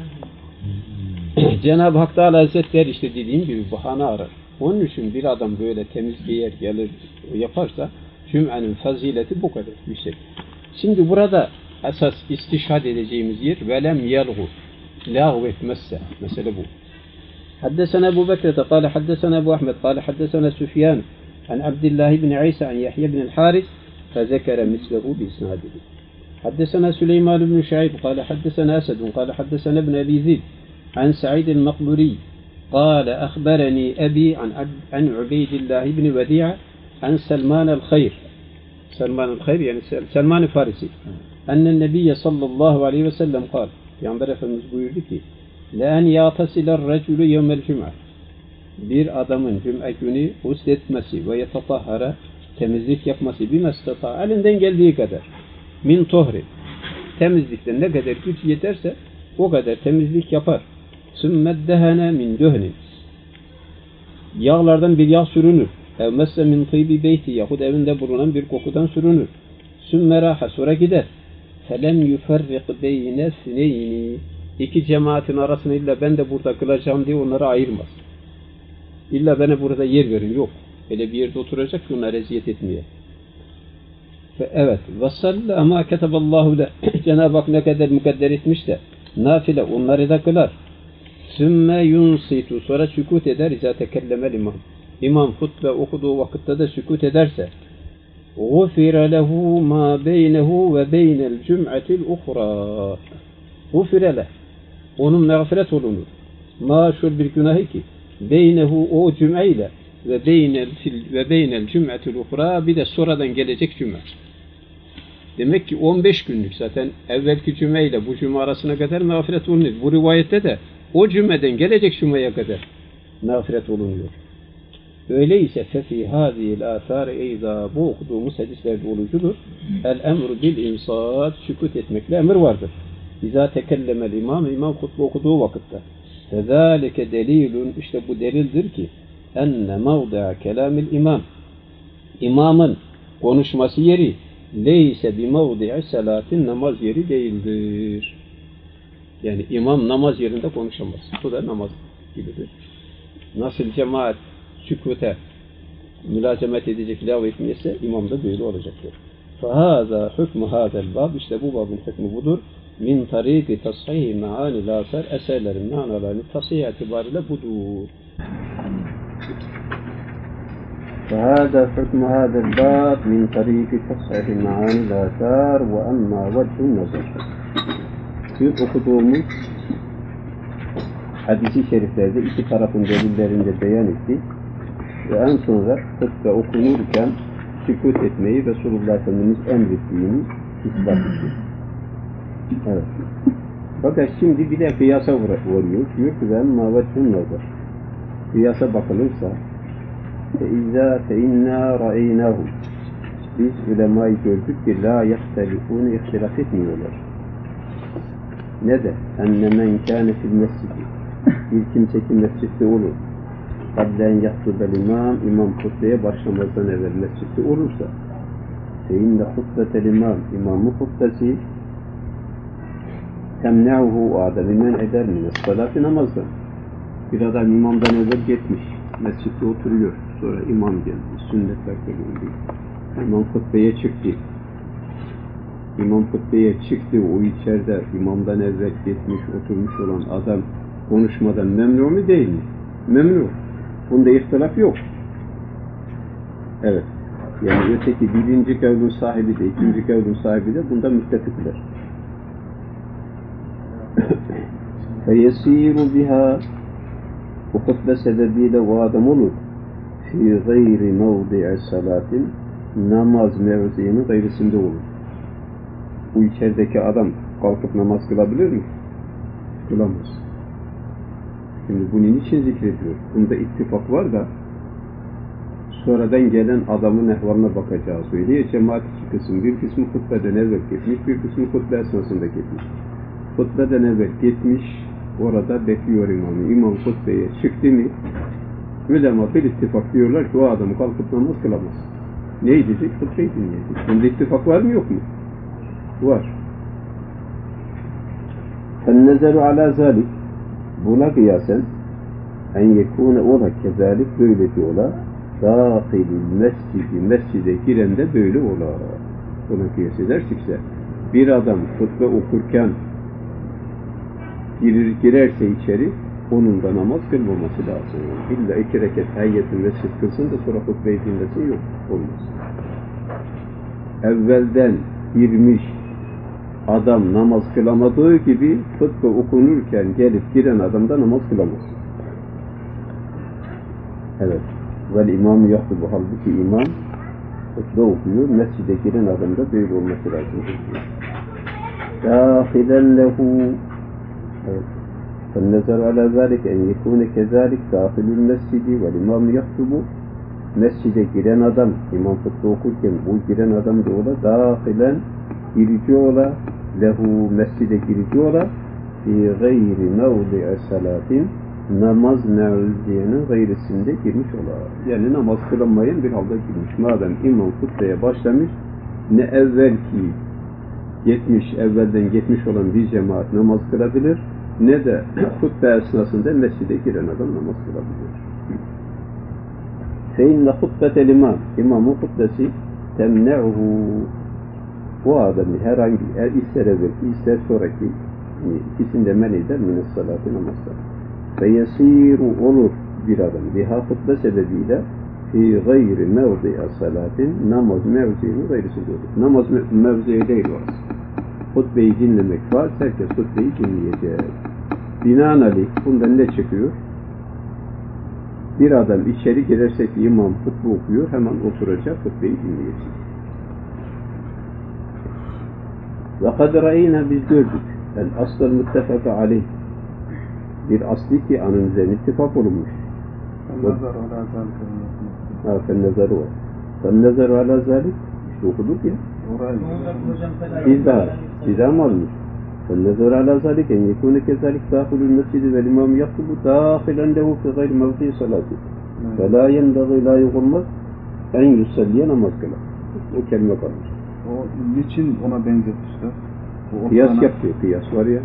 Cenab-ı Hak Teala Hazretleri işte dediğim gibi bahane arar. Onun için bir adam böyle temiz giyer gelir yaparsa cüm'enin fazileti bu kadar yüksek. Şimdi burada esas istişhad edeceğimiz yer velem yelgu lağv etmezse mesele bu. Haddesena Ebu Bekir'de kâle haddesena Ebu Ahmed kâle haddesena Süfyan an Abdullah ibn İsa an Yahya ibn el-Haris fezekere mislehu bi isnadihi. حدثنا سليمان بن شعيب قال حدثنا أسد قال حدثنا ابن أبي ذئب عن سعيد المقبوري قال أخبرني أبي عن عبيد الله بن وديعة عن سلمان الخير يعني سلمان الفارسي أن النبي صلى الله عليه وسلم قال Peygamber Efendimiz buyurdu ki لَاَنْ يَعْتَسِلَ الرَّجُلُ يَوْمَ الْجُمْعَةِ Bir adamın cüm'e günü husletmesi ve yetatahhara temizlik yapması bimestata elinden geldiği kadar min tohri temizlikten ne kadar güç yeterse o kadar temizlik yapar. Sümmeddehene min döhnin yağlardan bir yağ sürünür. Evmesse min tıybi beyti yahut evinde bulunan bir kokudan sürünür. Sümmeraha sonra gider. Felem yuferrik beyne sineyni iki cemaatin arasını illa ben de burada kılacağım diye onları ayırmaz. İlla bana burada yer verin. Yok. Öyle bir yerde oturacak ki onlara eziyet etmeye. Evet. Vasalle ama keteballahu le. Cenab-ı Hak ne kadar mukadder etmişse nafile onları da kılar. Sümme yunsitu sonra sükut eder. İzâ tekellemel imam. İmam hutbe okuduğu vakitte de sükut ederse gufire lehu ma beynehu ve beynel cüm'atil ukhra. Gufire leh. Onun mağfiret olunur. Maşur bir günahı ki beynehu o cüm'eyle ve beynel cüm'atil ukhra bir de sonradan gelecek cüm'e. Demek ki 15 günlük zaten evvelki cümleyle bu cüme arasına kadar mağfiret olunur. Bu rivayette de o cümleden gelecek cümleye kadar mağfiret olunuyor. Öyleyse fefi hadihil âthâr eyzâ bu okuduğumuz hadislerde olucudur. El emru bil imsâd sükut etmekle emir vardır. İzâ tekellemel imam hutbe okuduğu vakitte. Fezâlike delilun işte bu delildir ki enne mevdi'a kelamil imam. İmamın konuşması yeri leyse bi mevdi'i salatin, namaz yeri değildir. Yani imam namaz yerinde konuşamaz. Bu da namaz gibidir. Nasıl cemaat sükûte mülazemet edecek, lav etmeyse imam da böyle olacaktır. فَهَذَا حُكْمُ هَذَا الْبَابِ İşte bu babın hükmü budur. Min tariki tashihi me'anil asar, eserlerin manalarını tasih itibariyle budur. فهذا حكم هذا الباب من طريق تصحيح معاني الآثار وأما وجه النظر. Şu okuduğumuz hadis-i şeriflerde iki tarafın delillerinde beyan ettik ve en sonra hutbe okunurken sükût etmeyi Resulullah Efendimiz emrettiğini ispat ettik. Evet. Fakat şimdi bir de kıyasa vuruyor. Diyor ki ben mavacun nazar. Kıyasa bakılırsa فَاِنَّا رَأَيْنَاهُ Biz ulemayı gördük ki la yahtelifûne, ihtilaf etmiyorlar. Ne de? اَنَّمَنْ كَانَ فِي الْمَسْجِدِ Bir kimse ki mescitte olur. قَبْلَنْ يَحْتُبَ الْاِمَامِ İmam hutbeye başlamazdan evvel mescitte olursa فَاِنَّ خُطْبَةَ الْاِمَامِ İmamın hutbesi temne'uhu adamı men eder mi? Salati namazdan. Bir adam imamdan evvel gitmiş. Mescitte oturuyor. Sonra imam geldi. Sünnetler kılındı. İmam hutbeye çıktı. İmam hutbeye çıktı. O içeride imamdan evvel gitmiş, oturmuş olan adam konuşmadan memnun mu değil mi? Memnun. Bunda ihtilaf yok. Evet. Yani öteki birinci kavlun sahibi de, ikinci kavlun sahibi de bunda müttefikler. فَيَس۪يرُ بِهَا Bu hutbe sebebiyle o adam olur. فِي غَيْرِ مَوْضِعِ salatin Namaz mevziinin gayrısında olur. Bu içerideki adam kalkıp namaz kılabilir mi? Kılamaz. Şimdi bunun için zikrediyor. Bunda ittifak var da sonradan gelen adamın ehvaline bakacağız. Öyle ya, cemaat iki kısım. Bir kısmı hutbeden evvel gitmiş, bir kısmı hutbe esnasında gitmiş. Hutbeden evvel gitmiş, orada bekliyor imamı. İmam hutbeye çıktı mı, ulema bir ittifak diyorlar ki o adam kalkıp namaz kılamaz. Ne diyecek? Hutbeyi dinleyecek. Bunda ittifak var mı yok mu? Var. فَالنَّزَرُ عَلَى ذَلِكِ Buna kıyasen en yekûne ola kezalik böyle diyorlar. Dâhilil mescidi mescide giren de böyle ola. Buna kıyas edersekse bir adam hutbe okurken girerse içeri onun da namaz kılmaması lazım. İlla 2 rekat hayyetin mescid kılsın da sonra hutbeyi dinlesin, yok. Olmaz. Evvelden girmiş adam namaz kılamadığı gibi hutbe okunurken gelip giren adam da namaz kılamaz. Evet. Vel imam yahtubu, halbuki imam hutbe okuyor. Mescide giren adam da böyle olması lazım. Dâhilen lehu Evet. فَالنَّزَرُ عَلَى ذَٰلِكَ اَنْ يَكُونَ كَذَٰلِكَ دَاخِلُ الْمَسْجِدِ وَالْاِمَامُ يَخْتُبُ Mescide giren adam, imam hutbe okurken bu giren adam da ola, dâhilen girici ola, lehu mescide girici ola, fî gayri mevdi'i salatin namaz mevziyenin gayrisinde girmiş ola. Yani namaz kılınmayan bir halde girmiş. Madem imam hutbeye başlamış, ne evvelki evvelden gitmiş olan bir cemaat namaz kılabilir, ne de hutbe esnasında mescide giren adam namaz kılabilir. فَاِنَّ خُطْبَةَ الْاِمَامِ İmamın hutbesi temne'uhu bu adamı herhangi ister evvelki ister sonraki ikisinde men eder mine's-salâti namazlar. فَيَس۪يرُ olur bir adam biha hutbe sebebiyle fî gayri mevdi'a salatin namaz mevziinin gayrısında olur. Namaz mevzi'i değil orası. Hutbeyi dinlemek var, herkes hutbeyi dinleyecek. Binaenaleyh bundan ne çıkıyor? Bir adam içeri girerse ki imam hutbe okuyor, hemen oturacak, hutbeyi dinleyecek. وَقَدْ رَأَيْنَا Biz gördük. El-asl muttefaka aleyh. Bir asli ki anın üzerine ittifak olunmuş. فَالنَّزَرُ var. فَالنَّزَرُ عَلَى ذَلِكَ İşte okuduk ya. Bir daha mı almış? فَالنَّزَرُ عَلَى ذَلِكَ اَنْ يَكُونَ كَذَلِكَ دَاخِلُ الْمَسْجِدِ وَالْاِمَامُ يَخْطُبُ دَاخِلًا لَهُ فِي غَيْرِ مَوْضِعِ صَلَاتِ فَلَا يَنْبَغِي layık olmaz en yusalliye namaz kılar. O kelime kalmış. O niçin ona benzetmişler? Kıyas yapıyor, kıyas var ya.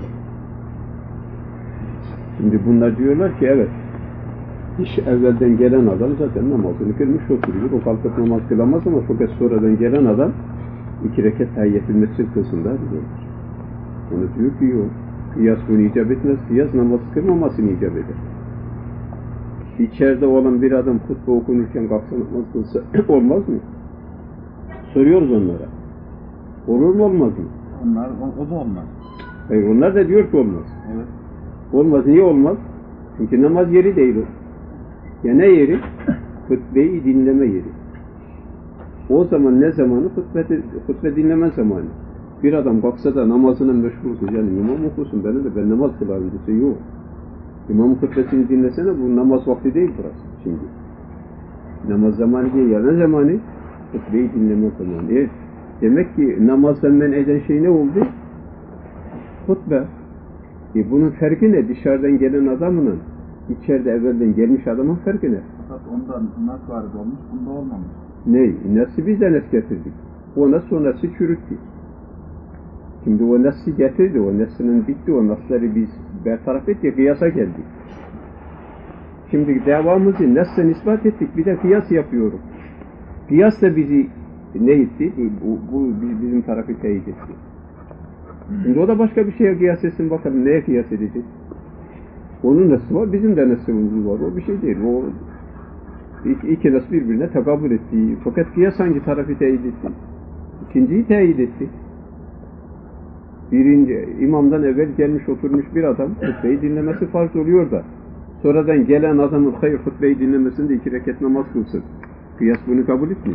Şimdi bunlar diyorlar ki evet, iş evvelden gelen adam zaten namazını kılmış oturuyor. O kalkıp namaz kılamaz ama fakat sonradan gelen adam 2 rekat tahiyyetül mescid kılsın da diyorlar. Onu diyor ki yok. Kıyas bunu icap etmez. Kıyas namaz kılmamasını icap eder. İçeride olan bir adam hutbe okunurken kalksa namaz kılsa olmaz mı? Soruyoruz onlara. Olur mu olmaz mı? O da olmaz. Hayır, onlar da diyor ki olmaz. Evet. Olmaz. Niye olmaz? Çünkü namaz yeri değil o. Ya ne yeri? Hutbeyi dinleme yeri. O zaman ne zamanı? Hutbe dinleme zamanı. Bir adam kalksa da namazına meşgul olsun. Yani imam okusun ben namaz kılarım dese yok. İmamın hutbesini dinlesene, bu namaz vakti değil burası şimdi. Namaz zamanı değil ya, ne zamanı? Hutbeyi dinleme zamanı. Demek ki namazdan men eden şey ne oldu? Hutbe. Bunun farkı ne? Dışarıdan gelen adamla içeride evvelden gelmiş adamın farkı ne? Fakat ondan nas vardı olmuş, bunda olmamış. Ne? Nasıl biz de nas getirdik? O nas o nası çürüttü. Şimdi o nası getirdi, o nasının bitti, o nasları biz bertaraf ettik, kıyasa geldik. Şimdi devamımızı nasıl ispat ettik, bir de kıyas yapıyoruz. Kıyas da bizi ne etti? Bu bizim tarafı teyit etti. Şimdi o da başka bir şeye kıyas etsin bakalım, neye kıyas edecek? Onun nasıl var, bizim de nasılımız var, o bir şey değil. O iki nas birbirine tekabül etti. Fakat kıyas hangi tarafı teyit etti? İkinciyi teyit etti. Birinci, imamdan evvel gelmiş oturmuş bir adam hutbeyi dinlemesi farz oluyor da sonradan gelen adamın hayır hutbeyi dinlemesinde 2 rekat namaz kılsın. Kıyas bunu kabul etmiyor.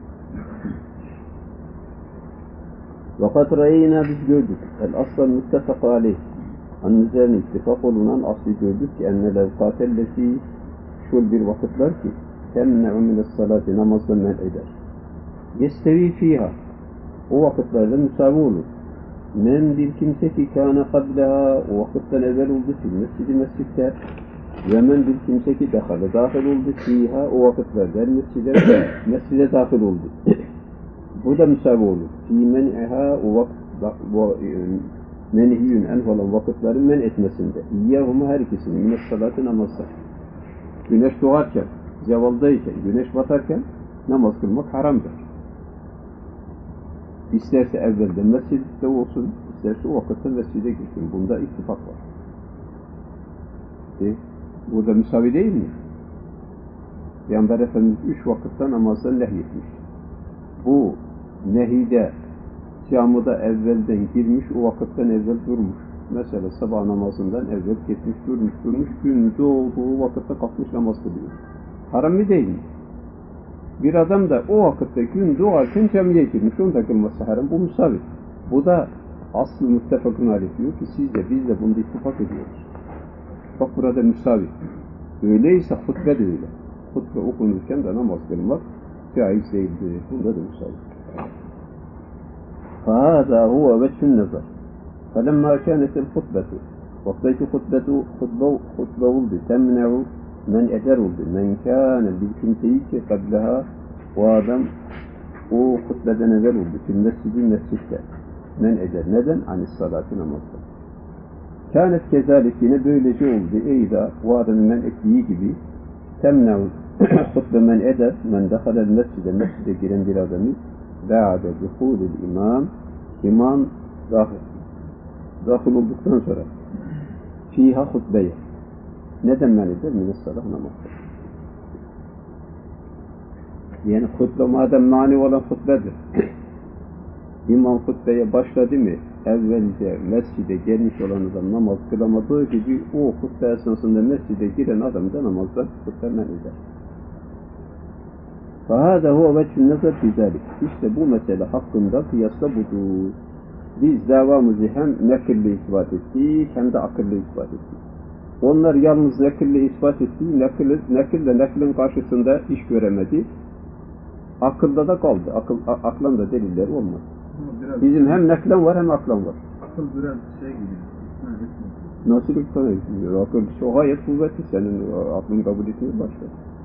Vakat rayina biz gördük. El-aslan muttefak aleyh. Onun üzerine ittifak olunan aslı gördük ki enne levkatelleti şul bir vakitler ki temne'u mine's-salati namazdan men eder. Yestevi fiha. O vakitlerde müsavi olur. Men bir kimse ki kâne kableha o vakitten evvel oldu ki mescid-i ve men bir kimse ki dahil oldu fiha o vakitlerde mescide dahil oldu. Bu da müsavi olur. Fî men'iha o vakit menhiyyün enf olan vakitlerin men etmesinde. İyyâhuma her ikisinin mine's-salâti namazlar. Güneş doğarken, zevaldayken, güneş batarken namaz kılmak haramdır. İsterse evvelden mescidde olsun, isterse o vakitte mescide gitsin. Bunda ittifak var. Burada müsavi değil mi? Peygamber Efendimiz 3 vakitte namazdan nehyetmiş. Bu nehide camıda evvelden girmiş, o vakitten evvel durmuş. Mesela sabah namazından evvel gitmiş, durmuş, gün doğduğu vakitte kalkmış namaz kılıyor. Haram mı değil mi? Bir adam da o vakitte gün doğarken camiye girmiş, onu da kılması haram. Bu müsavi. Bu da aslı muttefakun aleyh diyor ki siz de biz de bunda ittifak ediyoruz. Bak burada müsavi. Öyleyse hutbe de öyle. Hutbe okunurken de namaz kılmak caiz değildir. Bunda da müsavi. فَهَذَا هُوَ وَجْهُ النَّظَرِ فَلَمَّا كَانَتِ الْخُطْبَةُ Vaktaki hutbe oldu. Temne'u men eder oldu. Men kâne bir kimseyi ki kableha o adam o hutbeden evvel oldu. Fil mescidde men eder. Neden? Anis-salati namazda. Kânet kezalik yine böylece oldu. Eyda o adamın men ettiği gibi temne'u hutbe men eder. Men dehalel mescide giren bir adamı ba'de duhulil imam dahil olduktan sonra fiha hutbeye neden men eder? Mine's-salah namazda. Yani hutbe madem mani olan hutbedir. İmam hutbeye başladı mı evvelce mescide gelmiş olan adam namaz kılamadığı gibi o hutbe esnasında mescide giren adam da namazda hutbe men eder. فَهَذَا هُوَ وَجْهُ النَّظَرِ فِي ذَلِكَ İşte bu mesele hakkında kıyasla budur. Biz davamızı hem nakille ispat ettik hem de akılle ispat ettik. Onlar yalnız nakille ispat ettiği nakille naklin karşısında iş göremedi. Akılda da kaldı. Aklan da delilleri olmaz. Bizim hem naklen var hem aklan var. Akıl biraz şey gibi. Nasıl ikna ediyor? Akıl şu gayet kuvvetli. Senin aklın kabul etmiyor başka.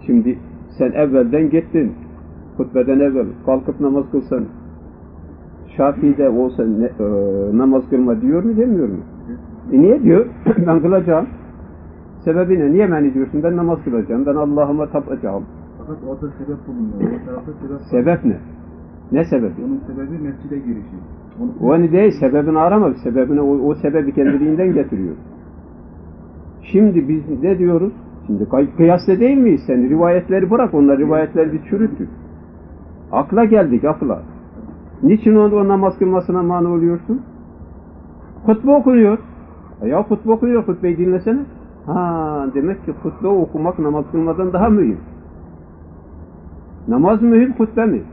Şimdi sen evvelden gittin. Hutbeden evvel kalkıp namaz kılsan, Şafii'de olsa namaz kılma diyor mu demiyor mu? Niye diyor? Ben kılacağım. Sebebi ne? Niye beni diyorsun? Ben namaz kılacağım. Ben Allah'ıma tapacağım. Fakat orada sebep bulunuyor. O tarafta sebep var. Sebep ne? Ne sebebi? Onun sebebi mescide girişi. O ne değil, sebebini arama. Sebebini, o sebebi kendiliğinden getiriyor. Şimdi biz ne diyoruz? Şimdi kıyasla değil miyiz? Sen rivayetleri bırak, onlar rivayetleri bir çürüttük. Akla geldik, akla. Niçin o namaz kılmasına mani oluyorsun? Hutbe okunuyor. Ya hutbe okunuyor, hutbeyi dinlesene. Ha, demek ki hutbe okumak namaz kılmadan daha mühim. Namaz mühim, hutbe mi?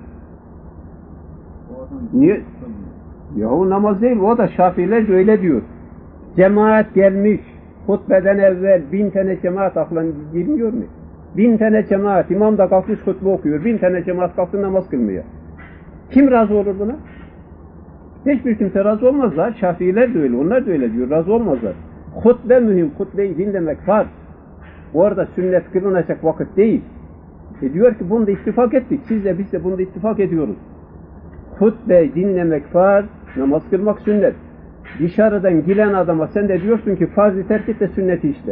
Niye? Yahu namaz değil, o da Şafiiler öyle diyor. Cemaat gelmiş, hutbeden evvel 1000 tane cemaat aklına girmiyor mu? 1000 tane cemaat, imam da kalkmış hutbe okuyor, 1000 tane cemaat kalktı namaz kılmıyor. Kim razı olur buna? Hiçbir kimse razı olmazlar. Şafiiler de öyle, onlar da öyle diyor, razı olmazlar. Hutbe mühim, hutbeyi dinlemek farz. Orada sünnet kılınacak vakit değil. Diyor ki bunda ittifak ettik, siz de biz de bunda ittifak ediyoruz. Hutbe dinlemek farz, namaz kılmak sünnet. Dışarıdan gelen adama sen de diyorsun ki farzı terk et de sünneti işte.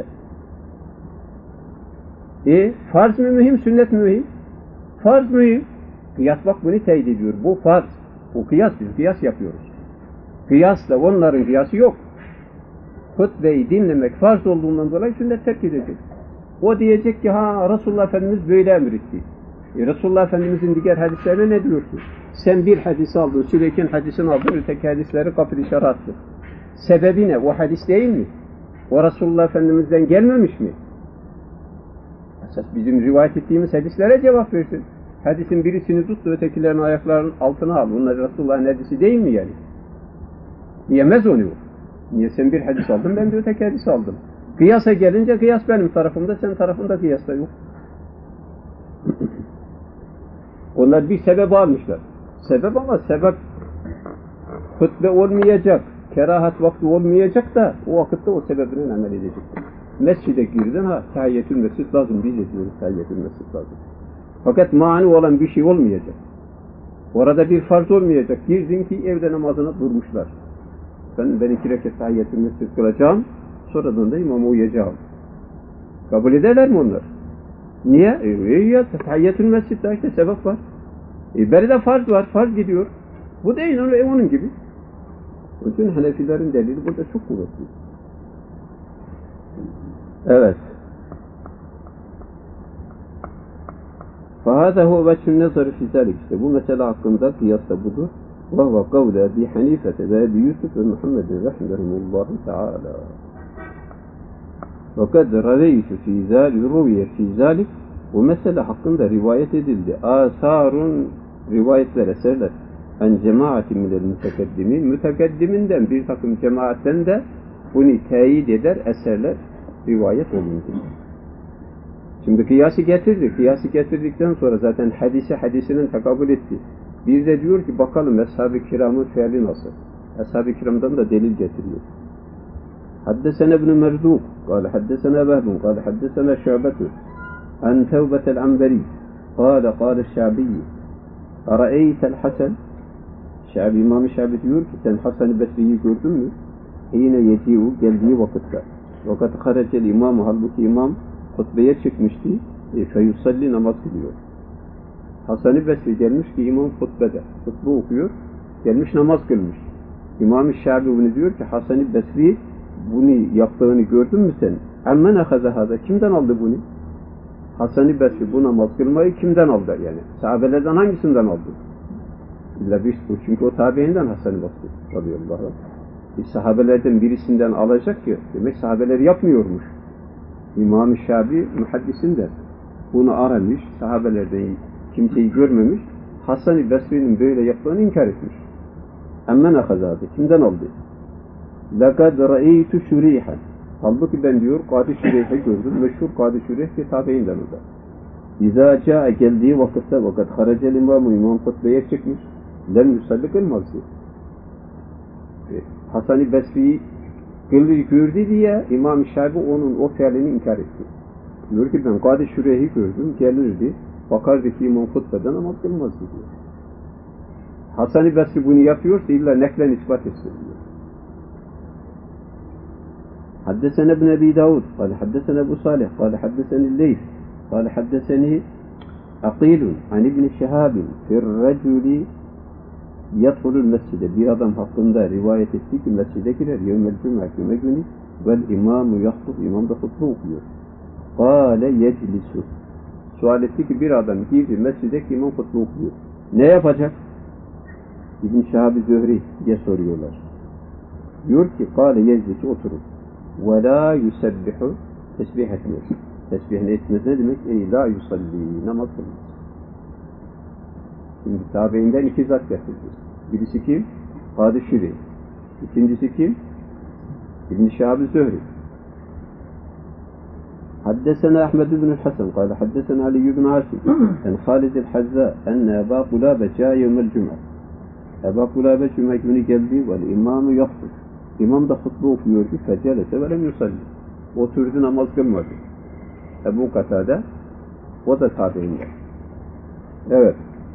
Farz mı mühim, sünnet mi mühim? Farz mühim. Kıyas bak bunu teyit ediyor. Bu farz. Bu kıyas, biz kıyas yapıyoruz. Kıyasla onların kıyası yok. Hutbeyi dinlemek farz olduğundan dolayı sünnet terk edecek. O diyecek ki ha Resulullah Efendimiz böyle emretti. Resulullah Efendimizin diğer hadislerine ne diyorsun? Sen bir hadisi aldın, Süleyk'in hadisini aldın, öteki hadisleri kapı dışarı attın. Sebebi ne? O hadis değil mi? O Resulullah Efendimiz'den gelmemiş mi? Esas bizim rivayet ettiğimiz hadislere cevap versin. Hadisin birisini tut da ötekilerin ayaklarının altına al. Bunlar Resulullah'ın hadisi değil mi yani? Diyemez onu. Niye sen bir hadis aldın, ben de öteki hadisi aldım. Kıyasa gelince kıyas benim tarafımda, senin tarafında kıyas da yok. Onlar bir sebep almışlar. Sebep ama sebep hutbe olmayacak, kerahat vakti olmayacak da o vakitte o sebebine amel edecek. Mescide girdin ha, tahiyyetül mescid lazım, biz ediyoruz tahiyyetül mescid lazım. Fakat mani olan bir şey olmayacak. Orada bir farz olmayacak. Girdin ki evde namazına durmuşlar. Ben 2 rekat tahiyyetül mescid kılacağım, sonradan da imama uyacağım. Kabul ederler mi onlar? Niye? Ya tahiyyetül mescidde işte sebep var. Beride farz var, farz gidiyor. Bu değil, onun gibi. Bütün Hanefilerin delili burada çok kuvvetli. Evet. فَهَذَا هُوَ وَجْهُ النَّظَرِ فِي ذَلِكَ işte bu mesele hakkında kıyas da budur. وَهُوَ قَوْلَ اَبِي حَنِيفَةَ وَاَبِي يُوسُفَ وَمُحَمَّدٍ رَحِمَهُمُ اللّٰهُ تَعَالَى وَقَدْ رَوَيْتُ فِي ذَلِكَ bu mesele hakkında rivayet edildi. Asarun rivayetler, eserler. En cemaatin minel mütekaddimin. Mütekaddiminden bir takım cemaatten de bunu teyit eder eserler rivayet olundu. Şimdi kıyası getirdi. Kıyası getirdikten sonra zaten hadisinin tekabül etti. Bir de diyor ki bakalım Ashab-ı Kiram'ın fiili nasıl? Ashab-ı Kiram'dan da delil getiriyor. Haddesene ibn Merduk. Kale haddesene Vehbun. Kale haddesene Şu'betu. عن توبة العنبري قال الشعبي أرأيت الحسن Şabi, İmam-ı Şabi diyor ki sen Hasan-ı Besri'yi gördün mü? Hine yeti'u geldiği vakitte. Vakat haracel imam, halbuki imam hutbeye çıkmıştı. Feyusalli namaz kılıyor. Hasan-ı Besri gelmiş ki imam hutbede. Hutbe okuyor. Gelmiş namaz kılmış. İmam-ı Şabi bunu diyor ki Hasan-ı Besri bunu yaptığını gördün mü sen? Emmen ahazahada. Kimden aldı bunu? Hasan-ı Besri bu namaz kılmayı kimden aldı yani? Sahabelerden hangisinden aldı? İlla bir bu. Çünkü o tabiinden Hasan-ı Besri radıyallahu anh. Sahabelerden birisinden alacak ki demek sahabeler yapmıyormuş. İmam-ı Şabi muhaddisinden bunu aramış, sahabelerden kimseyi görmemiş. Hasan-ı Besri'nin böyle yaptığını inkar etmiş. Emmen akazadı. Kimden aldı? لَقَدْ رَأَيْتُ شُرِيحًا halbuki ben diyor Kadı Şureyh'i gördüm. Meşhur Kadı Şureyh ki tabiinden o da. İzâ câe geldiği vakitte vakat haracel imamı imam hutbeye çıkmış. Lem yusalli kılmazdı. Hasan-ı Besri'yi gördü diye İmam-ı Şabi onun o fiilini inkar etti. Diyor ki ben Kadi Şureyh'i gördüm, gelirdi, bakardı ki imam hutbeden namaz kılmazdı diyor. Hasan-ı Basri bunu yapıyorsa illa neklen ispat etsin diyor. حدثنا ابن أبي داود قال حدثنا أبو صالح قال حدثني الليث قال حدثني عقيل عن ابن شهاب في الرجل يدخل المسجد. Bir adam hakkında rivayet etti ki mescide girer yevmel cuma cuma günü vel imamu yahtub, imam da hutbe okuyor. Kâle yeclisu. Sual etti ki bir adam girdi mescide ki imam hutbe okuyor. Ne yapacak? İbn Şahab-ı Zühri diye soruyorlar. Diyor ki kâle yeclisu, oturur. Ve la yusebbihu, tesbih etmez. Tesbih etmez ne demek? Ey la yusalli, namaz kılmaz. Şimdi tabiinden iki zat getirdi. Birisi kim? Kadi Şiri. İkincisi kim? İbn Şahab-ı Zühri. حدثنا أحمد بن الحسن قال حدثنا علي بن عاصم عن خالد الحذاء أن أبا قلابة جاء يوم الجمعة. أبا قلابة cuma günü geldi ve imamı yahtub. İmam da hutbe okuyordu. Fecelese ve lem yusalli. Oturdu, namaz kılmadı. Ebu Katade, o da tabiinden. Evet.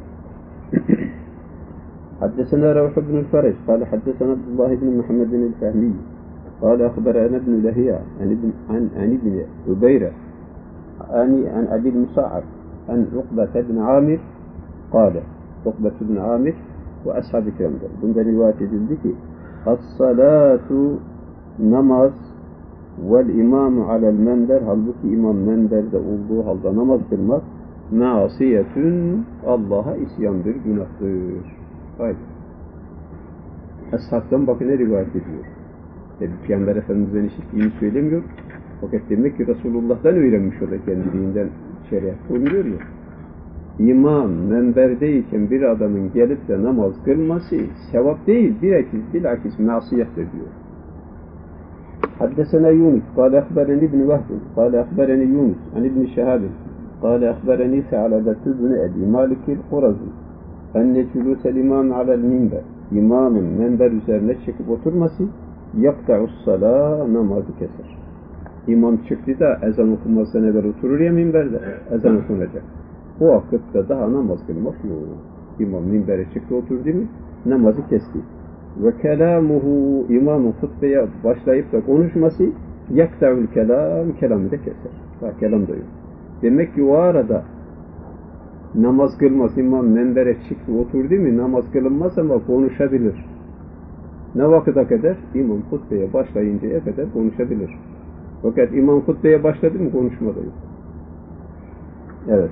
حدثنا روح بن الفرج قال حدثنا عبد الله بن محمد الفهمي قال أخبرنا ابن لهيعة عن ابن عبيرة عن أبي المصعب عن عقبة بن عامر قال عقبة بن عامر وأصحاب الكرام'dır. Bunda rivayet edildi ki as-salatu, namaz vel imamu alel menber, halbuki imam menberde olduğu halde namaz kılmak measiyetün, Allah'a isyandır, günahtır. Haydi. Eshab'dan bakın ne rivayet ediyor. Peygamber Efendimiz'den işittiğini söylemiyor. Fakat demek ki Resulullah'tan öğrenmiş o da, kendiliğinden şeriat koymuyor ya. İmam menberdeyken bir adamın gelip de namaz kılması sevap değil, bilakis masiyettir diyor. Haddesena Yunus, kâle ehbereni ibn Vehb, kâle ehbereni Yunus, an ibn Şehab, kâle ehbereni Se'alabet ibn Ebi Malikil Hurazi, enne cülûsel imam alel minber, imamın menber üzerine çıkıp oturması, yakta'us-salâ, namazı keser. İmam çıktı da ezan okunmasından evvel oturur ya minberde, ezan okunacak. O vakitte daha namaz kılmak yok. İmam minbere çıktı, oturdu mu namazı kesti. Ve kelamuhu, imamın hutbeye başlayıp da konuşması yakta'ul kelam, kelamı da keser. Daha kelam da yok. Demek ki o arada namaz kılmaz, imam minbere çıktı, oturdu mu namaz kılınmaz ama konuşabilir. Ne vakıta kadar? İmam hutbeye başlayıncaya kadar konuşabilir. Fakat imam hutbeye başladı mı konuşma da yok. Evet.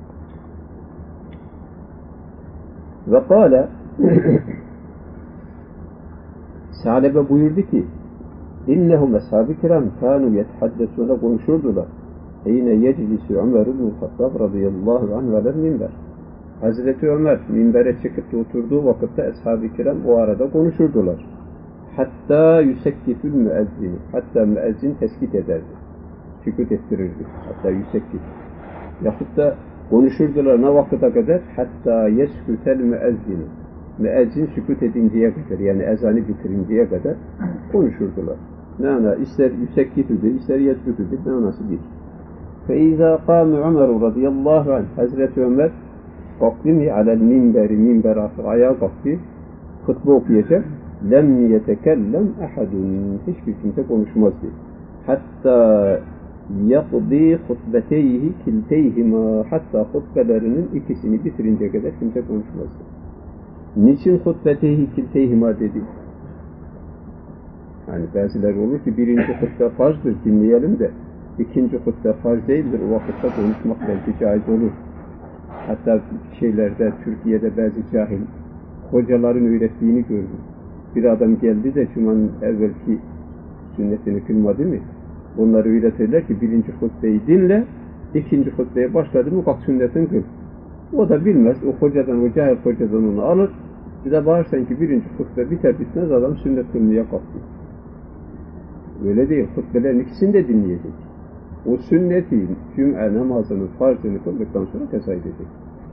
Ve kâle Sa'lebe buyurdu ki innehum ashab-ı kiram kânû yetehaddesûne, konuşurdular. Eyne yeclisi Ömer ibn Hattab radıyallahu anh velel minber. Hazreti Ömer minbere çıkıp oturduğu vakitte ashab-ı kiram o arada konuşurdular. Hatta yüsekkitül müezzini, hatta müezzin teskit ederdi. Sükut ettirirdi. Hatta yüsekkit. Yahut da konuşurdular ne vakıta kadar? Hatta yeskütel müezzini. Müezzin sükut edinceye kadar, yani ezanı bitirinceye kadar konuşurdular. Ne ana? İster yüsekkitüdür, ister yeskütüdür, ne anası değil. فَاِذَا قَامُ عُمَرُ radıyallahu anh, Hazreti Ömer kalktı mı alel minberi, minber ayağa kalktı, hutbe okuyacak. lem yetekellem ahadun, hiçbir kimse konuşmazdı. Hatta yakdi hutbeteyhi kilteyhima, hatta hutbelerinin ikisini bitirince kadar kimse konuşmazdı. Niçin hutbeteyhi kilteyhima dedi? Yani bazıları olur ki birinci hutbe farzdır, dinleyelim de ikinci hutbe farz değildir, o vakitte konuşmak belki caiz olur. Hatta şeylerde, Türkiye'de bazı cahil hocaların öğrettiğini gördüm. Bir adam geldi de Cuma'nın evvelki sünnetini kılmadı mı? Onları öğretirler ki birinci hutbeyi dinle, ikinci hutbeye başladı mı kalk sünnetini kıl. O da bilmez, o hocadan, o cahil hocadan onu alır. Bir de bağırsan ki birinci hutbe biter bitmez adam sünnet kılmaya kalktı. Öyle değil, hutbelerin ikisini de dinleyecek. O sünneti, cuma namazının farzını kıldıktan sonra keza edecek.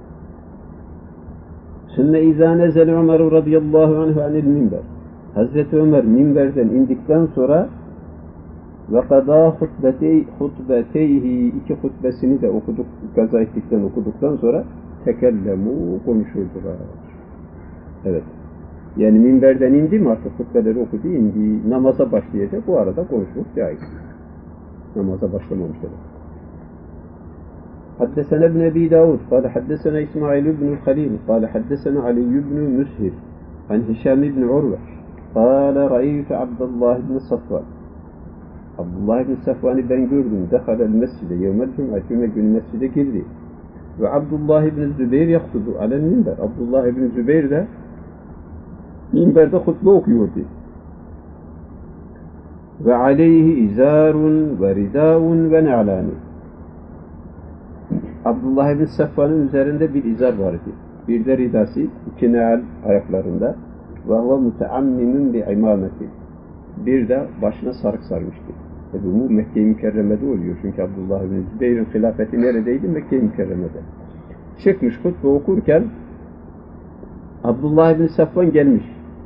Sümme izâ nezel Ömer radıyallahu anhu anil minber. Hazreti Ömer minberden indikten sonra Ve kadâ hutbeteyhi, iki hutbesini de okuduk, gaza ettikten okuduktan sonra tekellemu, konuşurdular. Evet. Yani minberden indi mi artık hutbeleri okudu, indi, namaza başlayacak, bu arada konuşmak caiz. Namaza başlamamışlar. حدثنا ابن أبي داود قال حدثنا إسماعيل بن الخليل قال حدثنا علي بن مسهر عن هشام بن عروة قال رأيت عبد الله بن صفوان عبد الله بن صفوان'ı ben gördüm. دخل المسجد يوم الجمعة, cuma günü mescide girdi. Ve Abdullah ibn Zübeyir yaktubu alel minber. Abdullah ibn Zübeyir de minberde hutbe okuyordu. Ve aleyhi izarun ve ridaun ve ne'lani. Abdullah ibn Safvan'ın üzerinde bir izar vardı. Bir de ridası, iki ne'al ayaklarında. Ve huve muteammimin bi imameti. Bir de başına sarık sarmıştı. Bu Mekke-i Mükerreme'de oluyor. Çünkü Abdullah ibn Zübeyir'in hilafeti neredeydi? Mekke-i Mükerreme'de. Çıkmış hutbe okurken Abdullah ibn Safvan gelmiş.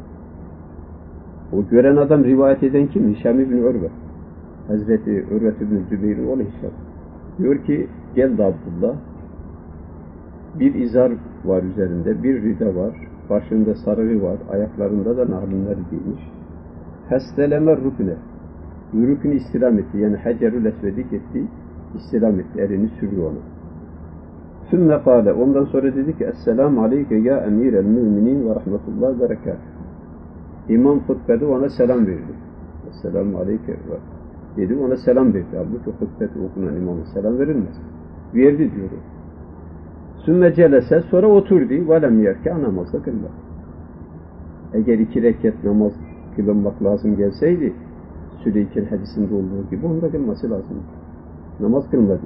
O gören adam, rivayet eden kim? Hişam ibn Urve. Hazreti Urve ibn Zübeyir'in oğlu Hişam. Diyor ki, geldi Abdullah. Bir izar var üzerinde, bir rida var. Başında sarığı var, ayaklarında da narinler giymiş. Hesteleme rükne. Rüknü istilam etti. Yani Hacerül Esvedik etti. İstilam etti. Elini sürüyor ona. Sümme kâle. Ondan sonra dedi ki Esselamu aleyke ya emirel müminin ve rahmetullah ve berekât. İmam hutbede ona selam verdi. Esselamu aleyke dedi, ona selam verdi. Halbuki hutbede okunan imama selam verilmez. Verdi diyor. Sümme celese, sonra oturdu. Ve lem yerke, namazda kılmak. Eğer 2 rekat namaz kılınmak lazım gelseydi, Süleyken hadisinde olduğu gibi onda kılması lazım. Namaz kılmadı.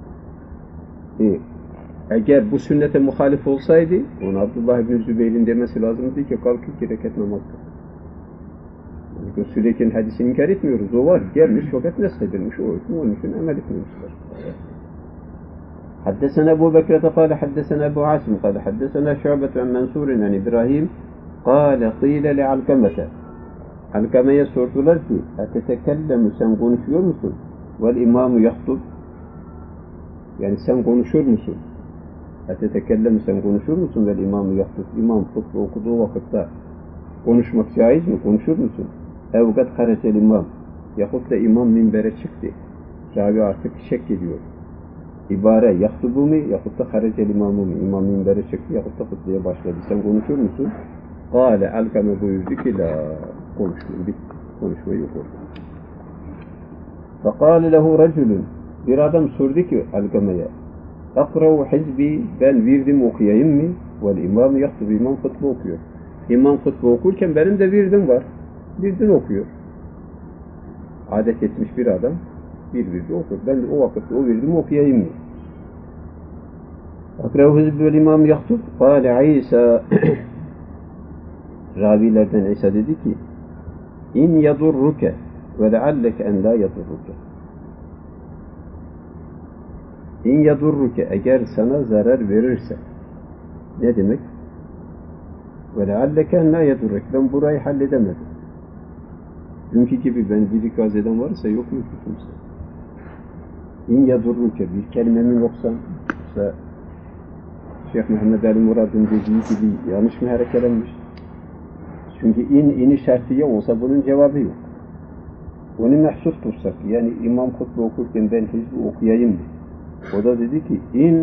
Eğer bu sünnete muhalif olsaydı, ona Abdullah ibn Zübeyir'in demesi lazımdı ki kalk 2 rekat namaz kıl. Yani Süleyken hadisini inkar etmiyoruz. O var. Gelmiş fakat nesedilmiş. Onun için amel etmemişler. حدثنا أبو بكر قال حدثنا أبو عاصم قال حدثنا شعبة عن منصور عن إبراهيم قال قيل لعلقمة Alkame'ye sordular ki etetekellemu, sen konuşuyor musun? Vel imamu yahtub, yani sen konuşur musun? Etetekellemu, sen konuşur musun? Vel imamu yahtub, imam hutbe okuduğu vakitte konuşmak caiz mi? Konuşur musun? Evgat harecel imam, yahut da imam minbere çıktı. Ravi artık şek ediyor. İbare yahtubu mu yahut da harecel imamu mu? İmam minbere çıktı yahut da hutbeye başladı. Sen konuşur musun? Kâle Alkame buyurdu ki la, konuşmayı bitti. Konuşmayı yok oldu. Fekâle lehu reculun, bir adam sordu ki Alkame'ye akravu hizbi, ben virdim okuyayım mı? Vel imam yaktubu, imam hutbe okuyor. İmam hutbe okurken benim de virdim var. Virdini okuyor. Adet etmiş bir adam bir virdi okur. Ben de o vakitte o virdimi okuyayım mı? Akravu hizbi vel imam yaktub. Kâle İsa ravilerden İsa dedi ki İn yadurruke ve lealleke en la yadurruke. İn yadurruke, eğer sana zarar verirse, ne demek? Ve lealleke en la yadurruke, ben burayı halledemedim. Dünkü gibi ben bir ikaz eden varsa yok mu kimse? İn yadurruke, bir kelimemin yoksa Şeyh Muhammed Ali Murad'ın dediği gibi yanlış mı hareketlenmiş? Çünkü ini şartiye olsa bunun cevabı yok. Onu mahsus tutsak, yani imam hutbe okurken ben hizbi okuyayım mı? O da dedi ki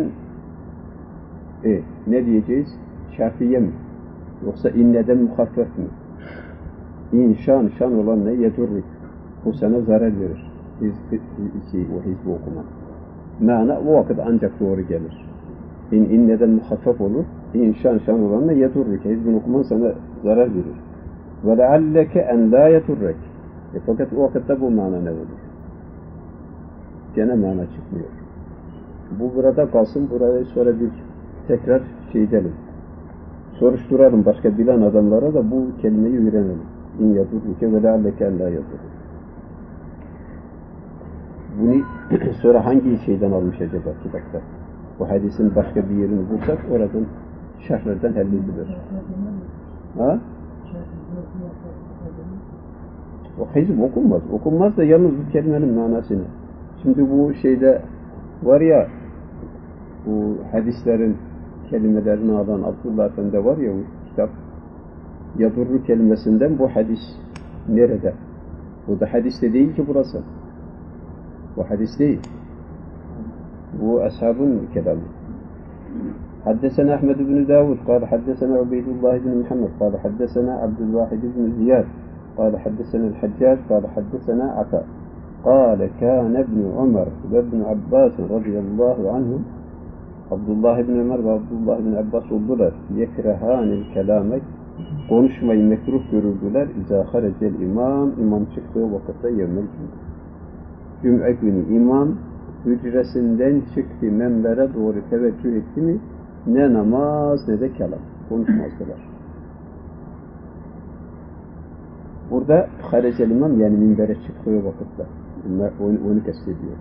ne diyeceğiz? Şartiye mi? Yoksa inneden muhaffef mi? Şan olan ne? Yedurrik. Bu sana zarar verir. O hizbi okumak. Mana o vakit ancak doğru gelir. İnneden muhaffef olur. Şan olan ne? Yedurrik. Hizbin okuman sana zarar verir. Ve lealleke en la yedurrik. Fakat o vakitte bu mana ne olur? Gene mana çıkmıyor. Bu burada kalsın, burayı sonra bir tekrar edelim. Soruşturalım başka bilen adamlara da bu kelimeyi öğrenelim. İn yadurruke ve lealleke en la yadurruke. Bunu sonra hangi şeyden almış acaba kitapta? Bu hadisin başka bir yerini bulsak oradan şerhlerden halledilir. Ha? O hizb okunmaz. Okunmaz da yalnız bu kelimenin manasını. Şimdi bu şeyde var ya, bu hadislerin kelimelerini alan Abdullah Efendi var ya, bu kitap yadurru kelimesinden bu hadis nerede? Bu da hadis de değil ki burası. Bu hadis değil. Bu ashabın kelamı. حدثنا أحمد بن داود قال حدثنا عبيد الله بن محمد قال حدثنا عبد الواحد بن زياد قال حدثنا الحجاج قال حدثنا عطاء قال كان ابن عمر وابن عباس رضي الله عنهم عبد الله بن عمر وعبد الله بن Abbas oldular. Yekrehanil kelame, konuşmayı mekruh görürdüler. İzâ harecel imam çıktığı vakitte yevmel cümle günü imam hücresinden çıktı, menbere doğru teveccüh etti mi ne namaz ne de kelam konuşmazdılar. Burada harecel imam yani minbere çıktığı vakitte onu kastediyor.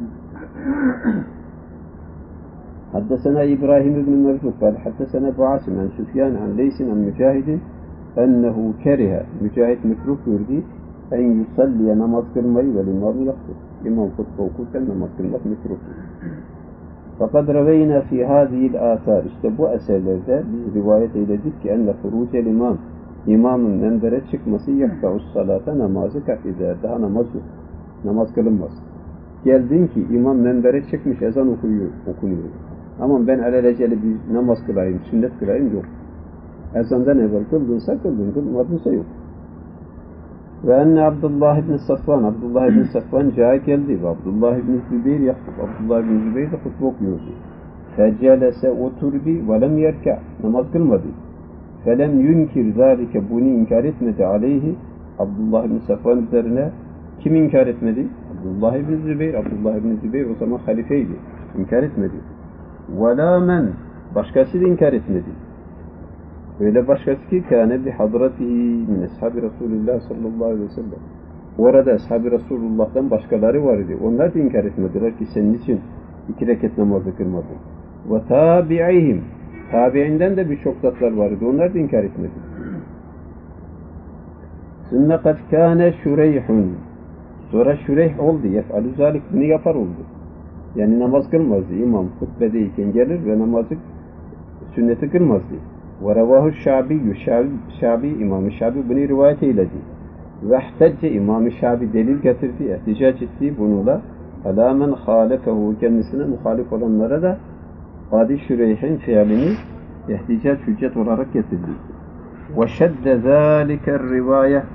حدثنا إبراهيم بن مرزوق قال حدثنا أبو عاصم عن سفيان عن ليس عن مجاهد أنه كره مجاهد مكروه يردي أن يصلي namaz kılmayı ve imam yaktır. İmam hutbe okurken namaz kılmak mekruh. Fakat reveyna fi hâzihil âthâr. İşte bu eserlerde biz rivayet eyledik ki enne furucel imam, imamın menbere çıkması yakta'us salata, namazı kat eder. Daha namaz yok. Namaz kılınmaz. Geldin ki imam menbere çıkmış, ezan okunuyor. Ama ben alelacele bir namaz kılayım, sünnet kılayım yok. Ezandan evvel kıldınsa kıldın, kılmadınsa yok. Ve enne Abdullah ibn Safvan cağa geldi ve Abdullah ibn Zübeyir yaktı. Abdullah ibn Zübeyir de hutbe okuyordu. Fecelese oturdu ve lem yerka, namaz kılmadı. Felem yunkir zâlike, bunu inkar etmedi aleyhi, Abdullah ibn Safvan üzerine. Kim inkar etmedi? Abdullah ibn Zübeyir. Abdullah ibn Zübeyir o zaman halifeydi. İnkar etmedi. وَلَا مَنْ, başkası da inkar etmedi. Öyle başkası ki kâne bihadratihi min ashabi Resulullah sallallahu aleyhi ve sellem. Orada ashabi Resulullah'tan başkaları var idi. Onlar da inkar etmediler ki senin için 2 rekat namazı kılmadın. Ve tabi'ihim, tabi'inden de birçok zatlar var idi. Onlar da inkar etmedi. Sümme kad kâne şureyhun. Sonra şureyh oldu. Yef'alü zâlik, bunu yapar oldu. Yani namaz kılmazdı. İmam hutbedeyken gelir ve namazı, sünneti kılmazdı. Ve revahu Şabi, İmam-ı Şabi bunu rivayet eyledi. Ve ihtecce, İmam-ı Şabi delil getirdi, ihticac etti bununla. Alâ men hâlefehu, kendisine muhalif olanlara da Adi Şureyh'in fiilini ihticac, hüccet olarak getirdi. Ve şedde zâliker rivâye,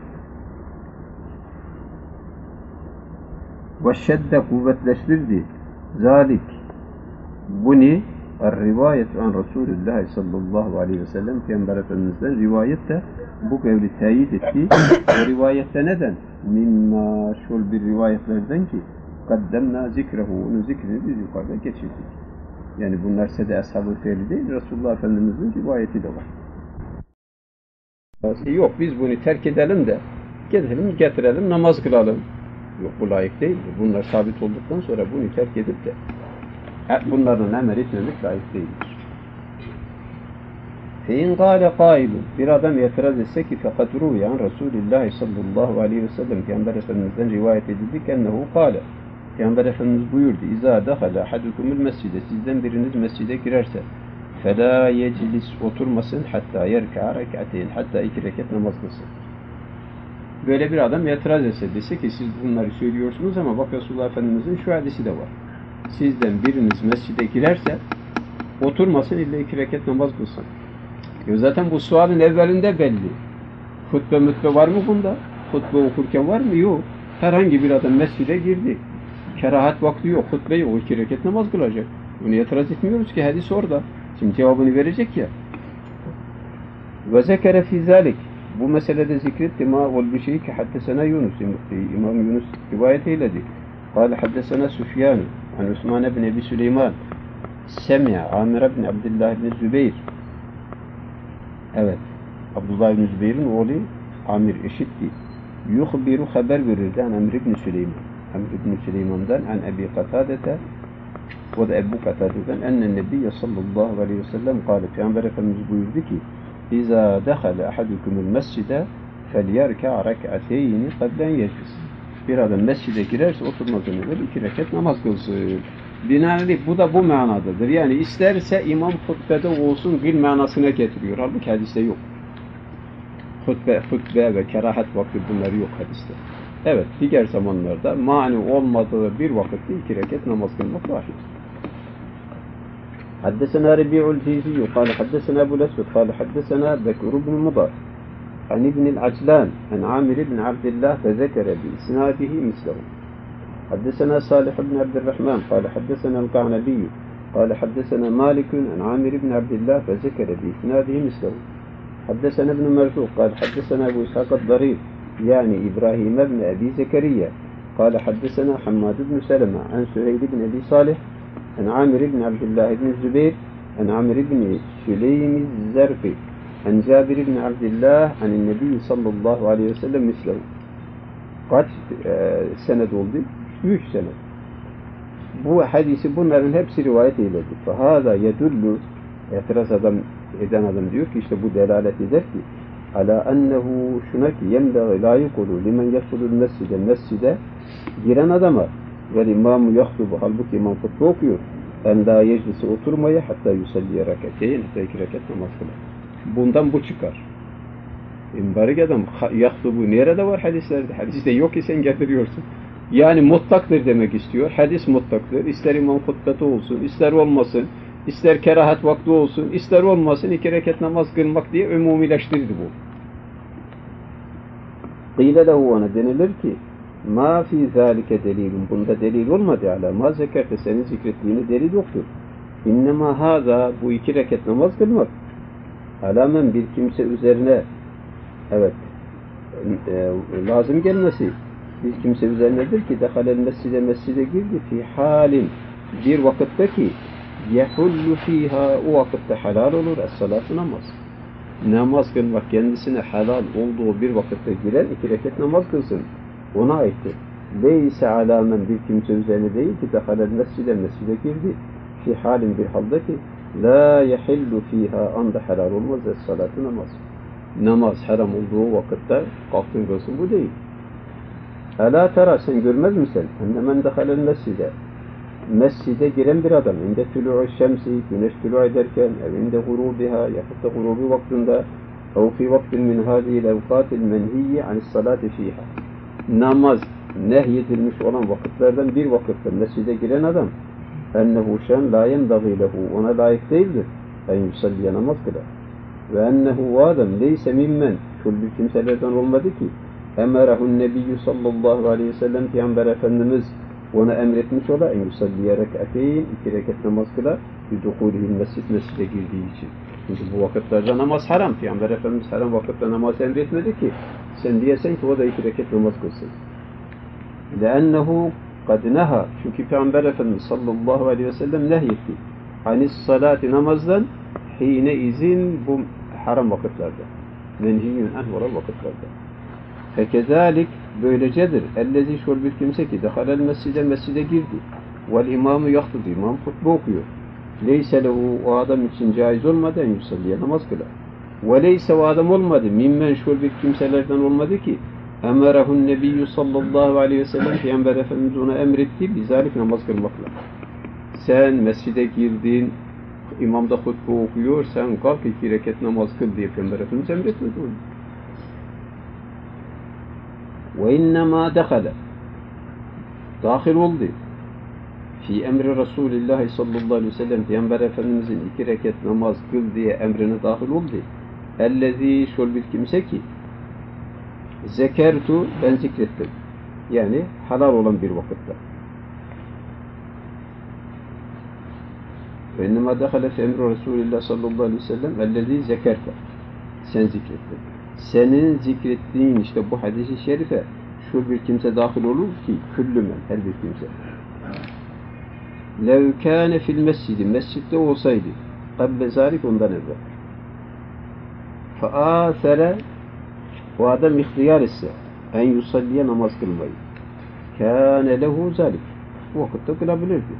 ve şedde kuvvetleştirdi zalik bunu rivayet an Resulullah sallallahu aleyhi ve sellem, Peygamber Efendimiz'den rivayet de bu kavli teyit etti. O rivayette neden? Mimma, şol bir rivayetlerden ki kaddemna zikrehu, onun zikrini biz yukarıda geçirdik. Yani bunlar sede ashab-ı fiili değil, Resulullah Efendimiz'in rivayeti de var. Yok biz bunu terk edelim de getirelim namaz kılalım. Yok, bu layık değil. Bunlar sabit olduktan sonra bunu terk edip de bunlardan emir etmemek layık değildir. Fein gâle kâilun, bir adam itiraz etse ki fekad rûyan Resulullah sallallahu aleyhi ve sellem, Peygamber Efendimiz'den rivayet edildi ki ennehu kâle, Peygamber Efendimiz buyurdu, izâ dehâle ahadukumul mescide, sizden biriniz mescide girerse felâ yeclis, oturmasın hatta yerkâ rek'ateyn, hatta 2 rekat namaz kılsın. Böyle bir adam itiraz etse, dese ki siz bunları söylüyorsunuz ama bak Resulullah Efendimiz'in şu hadisi de var. Sizden biriniz mescide girerse oturmasın, illa 2 rekat namaz kılsın. Zaten bu sualin evvelinde belli. Hutbe var mı bunda? Hutbe okurken var mı? Yok. Herhangi bir adam mescide girdi. Kerahat vakti yok, hutbe yok, 2 rekat namaz kılacak. Bunu itiraz etmiyoruz ki, hadis orada. Şimdi cevabını verecek ya. Ve zekere fî zâlik, bu meselede zikretti ma ol bir şey ki haddesena Yunus, İmam Yunus rivayet eyledi. Kâle haddesena Süfyan an Osman ibn Ebi Süleyman semi'a Amir ibn Abdullah ibn Zübeyir. Evet, Abdullah ibn Zübeyir'in oğlu Amir eşitti. Yuhbiru, haber verirdi an Amir ibn Süleyman. Amir ibn Süleyman'dan an Ebi Katadete, o da Ebu Katade'den enne Nebiyye sallallahu aleyhi ve sellem kâle, Peygamber Efendimiz buyurdu ki İzâ dehale ahadukumul mescide, فَلْيَرْكَعْ رَكْعَتَيْنِ قَبْلَ اَنْ يَجْلِسِ. Bir adam mescide girerse oturmadan evvel 2 rekat namaz kılsın. Binaenaleyh bu da bu manadadır. Yani isterse imam hutbede olsun bir manasına getiriyor. Halbuki hadiste yok. Hutbe ve kerahat vakti bunları yok hadiste. Evet, diğer zamanlarda mani olmadığı bir vakitte 2 rekat namaz kılmak var. حدثنا ربيع الجيزي قال حدثنا أبو الأسود قال حدثنا بكر بن مضر عن ابن العجلان عن عامر بن عبد الله فذكر بإسناده مثله. حدثنا صالح بن عبد الرحمن قال حدثنا القعنبي قال حدثنا مالك عن عامر بن عبد الله فذكر بإسناده مثله. حدثنا ابن مرزوق قال حدثنا أبو إسحاق الضرير يعني إبراهيم بن أبي زكريا قال حدثنا حماد بن سلمة عن سهيل بن أبي صالح عن عامر بن عبد الله بن الزبير عن عامر بن سليم الزرقي عن جابر بن عبد الله عن النبي صلى الله عليه وسلم مثله. Kaç senet oldu? 3 senet. Bu hadisi bunların hepsi rivayet eyledi. فَهَذَا يَدُلُّ itiraz eden adam diyor ki işte bu delalet eder ki ala ennehu şuna ki yembeği layık olur limen yedhulul mescide giren adama ve imamı yahtubu halbuki imam hutbe okuyor en la yeclisi oturmaya hatta yusalliye rakateyn hatta 2 rekat namaz kılar. Bundan bu çıkar. Mübarek adam yahtubu nerede var hadislerde? Hadiste yok ki sen getiriyorsun. Yani mutlaktır demek istiyor. Hadis mutlaktır. İster imam hutbeti olsun, ister olmasın, ister kerahat vakti olsun, ister olmasın 2 rekat namaz kılmak diye umumileştirdi bu. Qîle lehu ona denilir ki ma fi zâlike delilun. Bunda delil olmadı ala ma zekerte senin zikrettiğini delil yoktur. İnnemâ hâzâ bu 2 rekat namaz kılmak alamen bir kimse üzerine evet lazım gelmesi bir kimse üzerinedir ki dehalel mescide girdi fi halin bir vakitte ki yehullu fiha o vakitte halal olur es-salatu namaz. Namaz kılmak kendisine halal olduğu bir vakitte giren 2 rekat namaz kılsın. Ona aittir. Leyse alamen bir kimse üzerine değil ki dehalel mescide girdi. Fi halin bir halde ki la yehillu fiha anda halal olmaz es-salatu namaz. Namaz haram olduğu vakitte kalktın kılsın bu değil. Ela tera sen görmez misin? Enne men dehalel mescide giren bir adam inde tulu'u şemsi güneş tulu ederken evinde gurubiha yahut da gurubi vaktinde ev fi vaktin min hâzihil evkâtil menhiyye anissalâti fîhâ namaz nehyedilmiş olan vakitlerden bir vakitte mescide giren adam ennehu şen la yenbagî lehu ona layık değildir en yusalliye namaz kılar ve ennehu adam leyse mimmen şul bir kimselerden olmadı ki emerahun nebiyyü sallallahu aleyhi ve sellem Peygamber Efendimiz ona emretmiş ola en yusalliye rek'ateyn 2 rekat namaz kılar yudukulihil mescide girdiği için. Çünkü bu vakitlerde namaz haram. Peygamber Efendimiz haram vakitte namaz emretmedi ki sen diyesen ki o da 2 rekat namaz kılsın. Lennehu kad neha çünkü Peygamber Efendimiz sallallahu aleyhi ve sellem nehyetti. Anis salati namazdan hine izin bu haram vakitlerde. Menhiyyün anhura vakitlerde. Fekezalik böylecedir. Ellezi şol bir kimse ki dehalel mescide girdi. Vel imamı yaktıdı. İmam hutbe okuyor. Leyse lehu o adam için caiz olmadan yusalliye namaz kılar. Ve leyse o adam olmadı. Mimmen şol bir kimselerden olmadı ki emerahun nebiyyü sallallahu aleyhi ve sellem Peygamber Efendimiz ona emretti. Bizalik namaz kılmakla. Sen mescide girdin. İmam da hutbe okuyor. Sen kalk 2 rekat namaz kıl diye Peygamber Efendimiz emretmedi onu. وَاِنَّمَا دَخَلَ dahil oldu. Fi emri Resulullah sallallahu aleyhi ve sellem Peygamber Efendimizin 2 rekat namaz kıl diye emrine dahil oldu. Ellezî şol bir kimse ki zekertu ben zikrettim. Yani halal olan bir vakitte. وَاِنَّمَا دَخَلَ fi emri Resulullah sallallahu aleyhi ve sellem ellezî zekerte sen zikrettin. Senin zikrettiğin işte bu hadis-i şerife şu bir kimse dahil olur ki küllümen her bir kimse. Lev kâne fil mescidi mescitte olsaydı kabbe zâlik ondan evvel. Feâsere o adam ihtiyar etse en yusalliye namaz kılmayı. Kâne lehu zâlik. Bu vakitte kılabilirdi.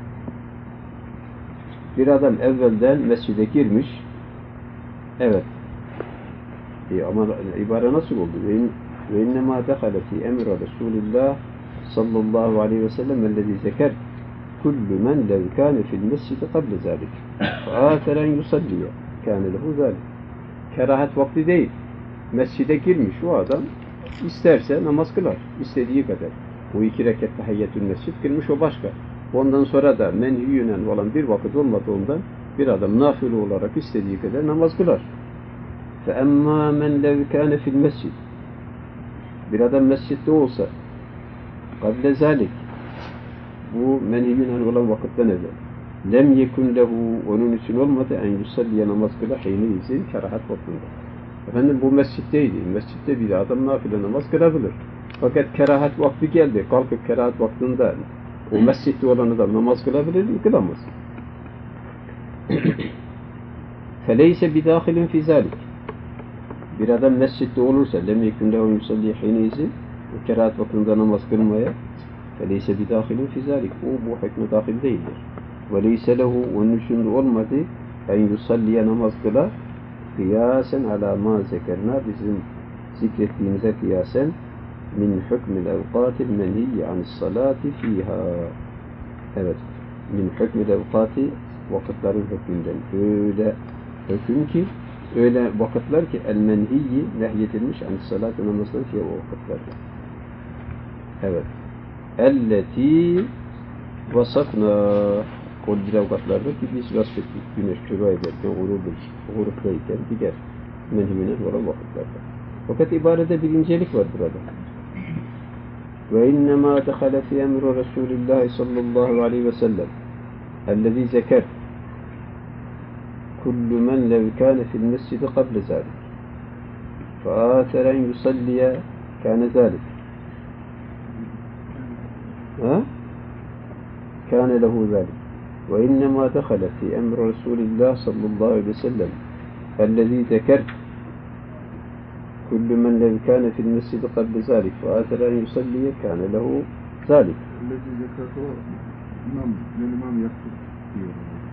Bir adam evvelden mescide girmiş. Evet. Ama ibare nasıl oldu? Ve innemâ dekale fî emre Resulillah sallallahu aleyhi ve sellem ellezî zeker kullu men lev kâne fil mescidi kable zâlik feâteren yusalliye kâne lehu zâlik. Kerahat vakti değil. Mescide girmiş o adam isterse namaz kılar. İstediği kadar. Bu 2 rekat tahiyyetül mescid kılmış, o başka. Ondan sonra da menhiyünen olan bir vakit olmadığından bir adam nafile olarak istediği kadar namaz kılar. فَاَمَّا مَنْ لَوْ كَانَ فِي الْمَسْجِدِ Bir adam mescitte olsa قَبْلَ ذَلِكِ Bu menhiyünen olan vakitten evvel lem yekun lehu onun için olmadı en yusalliye namaz kıla heyni izin kerahat vaktinde. Efendim bu mescitteydi. Mescitte bir adam nafile namaz kılabilir. Fakat kerahat vakti geldi. Kalkıp kerahat vaktinde o mescitte olan adam namaz kılabilir mi? Kılamaz. Feleyse bidâhilin fî zâlik. Bir adam mescitte olursa lem yekun lehu yusalliye heyni izin o kerahat vaktinde namaz kılmaya feleyse bidâhilin fî zâlik. O bu hükme dâhil değildir. وَلَيْسَ لَهُ onun için de olmadı en yusalliye namaz kıla kıyasen alâ mâ zekerna bizim zikrettiğimize kıyasen min hükmil evkâtil menhiyye anissalâti fîhâ. Evet, min hükmil evkâti vakıtların hükmünden. Öyle hüküm ki, öyle vakıtlar ki el menhiyyi nehyedilmiş anissalâti namazdan fîhâ o vakıtlarda. Evet. Elleti vasafna o dilavgatlarda ki biz vasfettik. Güneş çöre ederken, guruptayken diğer menhiyüne olan vakıtlarda. Fakat ibarede bir incelik var burada. Ve innemâ dehale fî emri Resulillah sallallahu aleyhi ve sellem ellezî zeker kullu men lev kâne fil mescidi kable zâlik feâteren yusalliye kâne zâlik kâne lehu zâlik ve innemâ dehale fî emri Resulillah sallallahu aleyhi ve sellem ellezî zeker kullu men lev kâne fil mescidi kable zâlik feâteren yusalliye kâne lehu zâlik. Ellezî zekâtu imam yaptı diyor.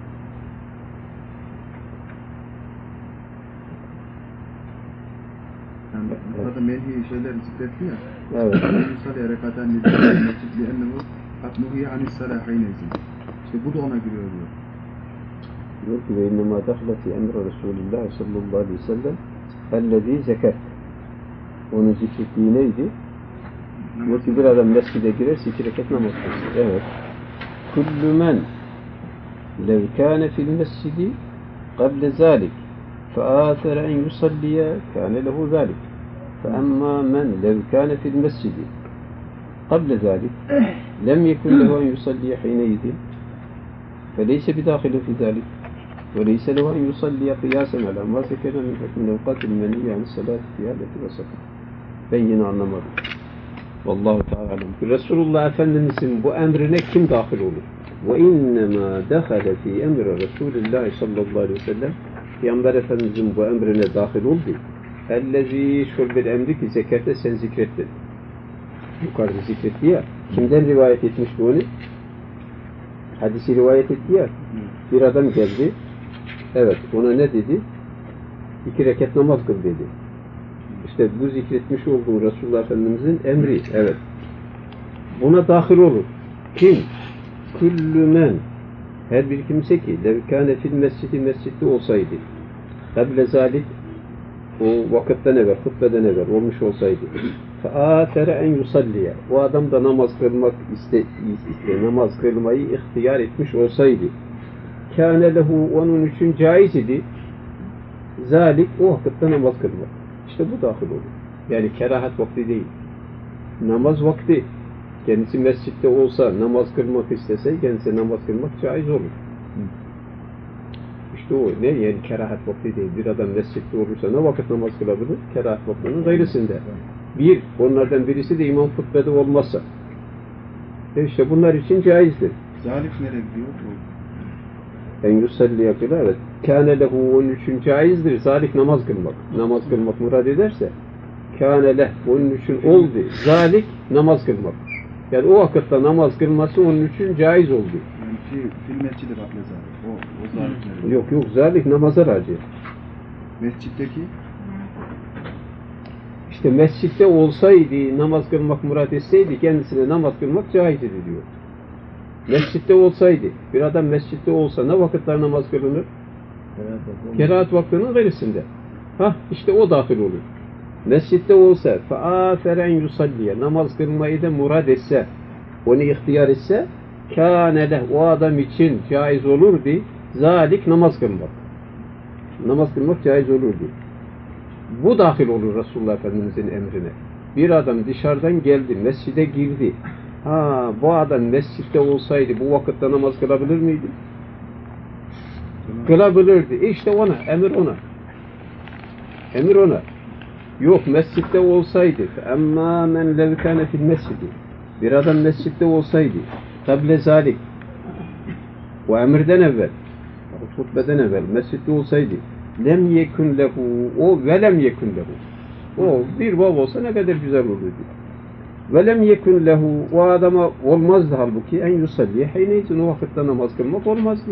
Yani burada menhi şeyler zikretti ya. Evet. Yusalliye rekaten mescid li'ennehu atmuhi anissalâhîne izin. İşte bu da ona giriyor diyor. Diyor ki ve innemâ dehale fî emri Resulillah sallallahu aleyhi ve sellem ellezî zeker. Onun zikrettiği neydi? Diyor ki bir adam mescide girerse 2 rekat namaz kılsın. Evet. Kullu men lev kâne fil mescidi kable zâlik feâthere en yusalliye kâne lehu zâlik. Feemmâ men lev kâne fil mescidi kable zâlik lem yekun lehu en yusalliye hîneydin feleyse bidâhile fî zâlik ve leyse lehu en yusalliye kıyâsen alâ mâ zekere min hükmü nevkâtil meniyye anissalâti fîhâleti ve sakın. Ben yine anlamadım. Vallahu Teala alem. Resulullah Efendimizin bu emrine kim dahil olur? Ve innemâ dehale fî emri Resulillah sallallahu aleyhi ve sellem Peygamber Efendimizin bu emrine dahil oldu. Ellezî şöyle bir emri ki zekerte sen zikrettin. Yukarıda zikretti ya. Kimden rivayet etmişti onu? Hadisi rivayet etti ya. Bir adam geldi. Evet, ona ne dedi? 2 rekat namaz kıl dedi. İşte bu zikretmiş olduğu Resulullah Efendimizin emri. Evet. Buna dahil olur. Kim? Küllü men. Her bir kimse ki levkâne fil mescidi mescitte olsaydı. Kable zâlik o vakitten evvel, hutbeden evvel olmuş olsaydı. Feâtere en yusalliye. O adam da namaz kılmak namaz kılmayı ihtiyar etmiş olsaydı. Kâne lehu onun için caiz idi. Zâlik o vakitte namaz kılmak. İşte bu dahil olur. Yani kerahat vakti değil. Namaz vakti. Kendisi mescitte olsa namaz kılmak istese kendisi namaz kılmak caiz olur. İşte o ne? Yani kerahat vakti değil. Bir adam mescitte olursa ne vakit namaz kılabilir? Kerahat vaktinin gayrısında. Onlardan birisi de imam hutbede olmazsa. İşte bunlar için caizdir. Zalik nereye gidiyor? En yusalliye kıla, evet. Kâne lehu onun için caizdir. Zalik namaz kılmak. Namaz kılmak murad ederse kâne leh onun için oldu. Zalik namaz kılmak. Yani o vakitte namaz kılması onun için caiz oldu. Yani fil mescidi bakle zalik. O zalik nereye? Yok zalik namaza raci. Mescitteki İşte mescitte olsaydı, namaz kılmak murad etseydi, kendisine namaz kılmak caiz ediliyor. Mescitte olsaydı, bir adam mescitte olsa ne vakitler namaz kılınır? Kerahat vaktinin gerisinde. İşte o dahil olur. Mescitte olsa, فَآثَرَ اَنْ يُصَلِّيَ namaz kılmayı da murad etse, onu ihtiyar etse, كَانَ لَهُ o adam için caiz olurdu, zalik namaz kılmak. Namaz kılmak caiz olurdu. Bu dahil olur Resulullah Efendimiz'in emrine. Bir adam dışarıdan geldi, mescide girdi. Bu adam mescitte olsaydı bu vakitte namaz kılabilir miydi? Kılabilirdi. İşte ona, emir ona. Emir ona. Yok, mescitte olsaydı. Amma men lev kâne fil mescidi. Bir adam mescitte olsaydı. Kable zalik. O emirden evvel. Hutbeden evvel. Mescitte olsaydı. Lem yekun lehu. O ve lem yekun lehu. O bir vav olsa ne kadar güzel olurdu. Ve lem yekun lehu. O adama olmazdı halbuki. En yusalliye. Heyneyizin o vakitte namaz kılmak olmazdı.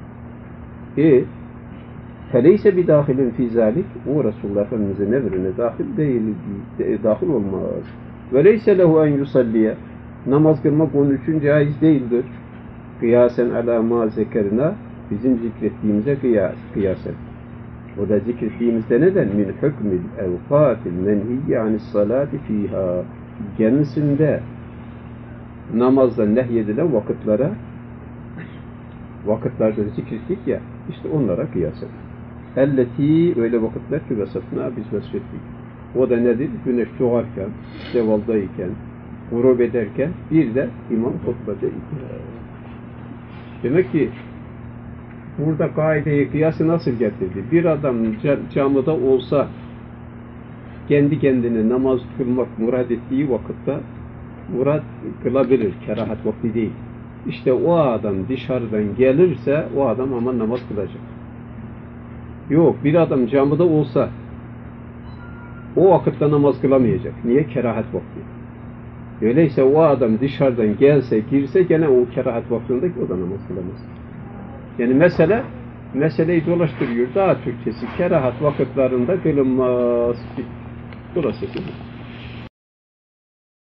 Feleyse bir dahilin fi zalik. O Resulullah Efendimiz'in emrine dahil değil. Dahil olmaz. Ve leyse lehu en yusalliye. Namaz kılmak onun için caiz değildir. Kıyasen ala ma zekerina. Bizim zikrettiğimize kıyasen. O da zikrettiğimizde neden? Min hükmil evkatil menhiyye anis salati fiha. Kendisinde namazda nehyedilen vakitlerde zikrettik ya, işte onlara kıyasen. Elleti öyle vakitler ki vesatına biz vesfettik. O da nedir? Güneş doğarken, zevaldayken, gurub ederken, bir de imam hutbede iken. Demek ki burada kaideyi kıyası nasıl getirdi? Bir adam camide olsa kendi kendine namaz kılmak murad ettiği vakitte murad kılabilir. Kerahat vakti değil. İşte o adam dışarıdan gelirse o adam ama namaz kılacak. Yok, bir adam camide olsa o vakitte namaz kılamayacak. Niye? Kerahat vakti. Öyleyse o adam dışarıdan gelse, girse gene o kerahat vaktinde o da namaz kılamaz. Yani meseleyi dolaştırıyor. Daha Türkçesi kerahat vakitlerinde kılınmaz. Burası.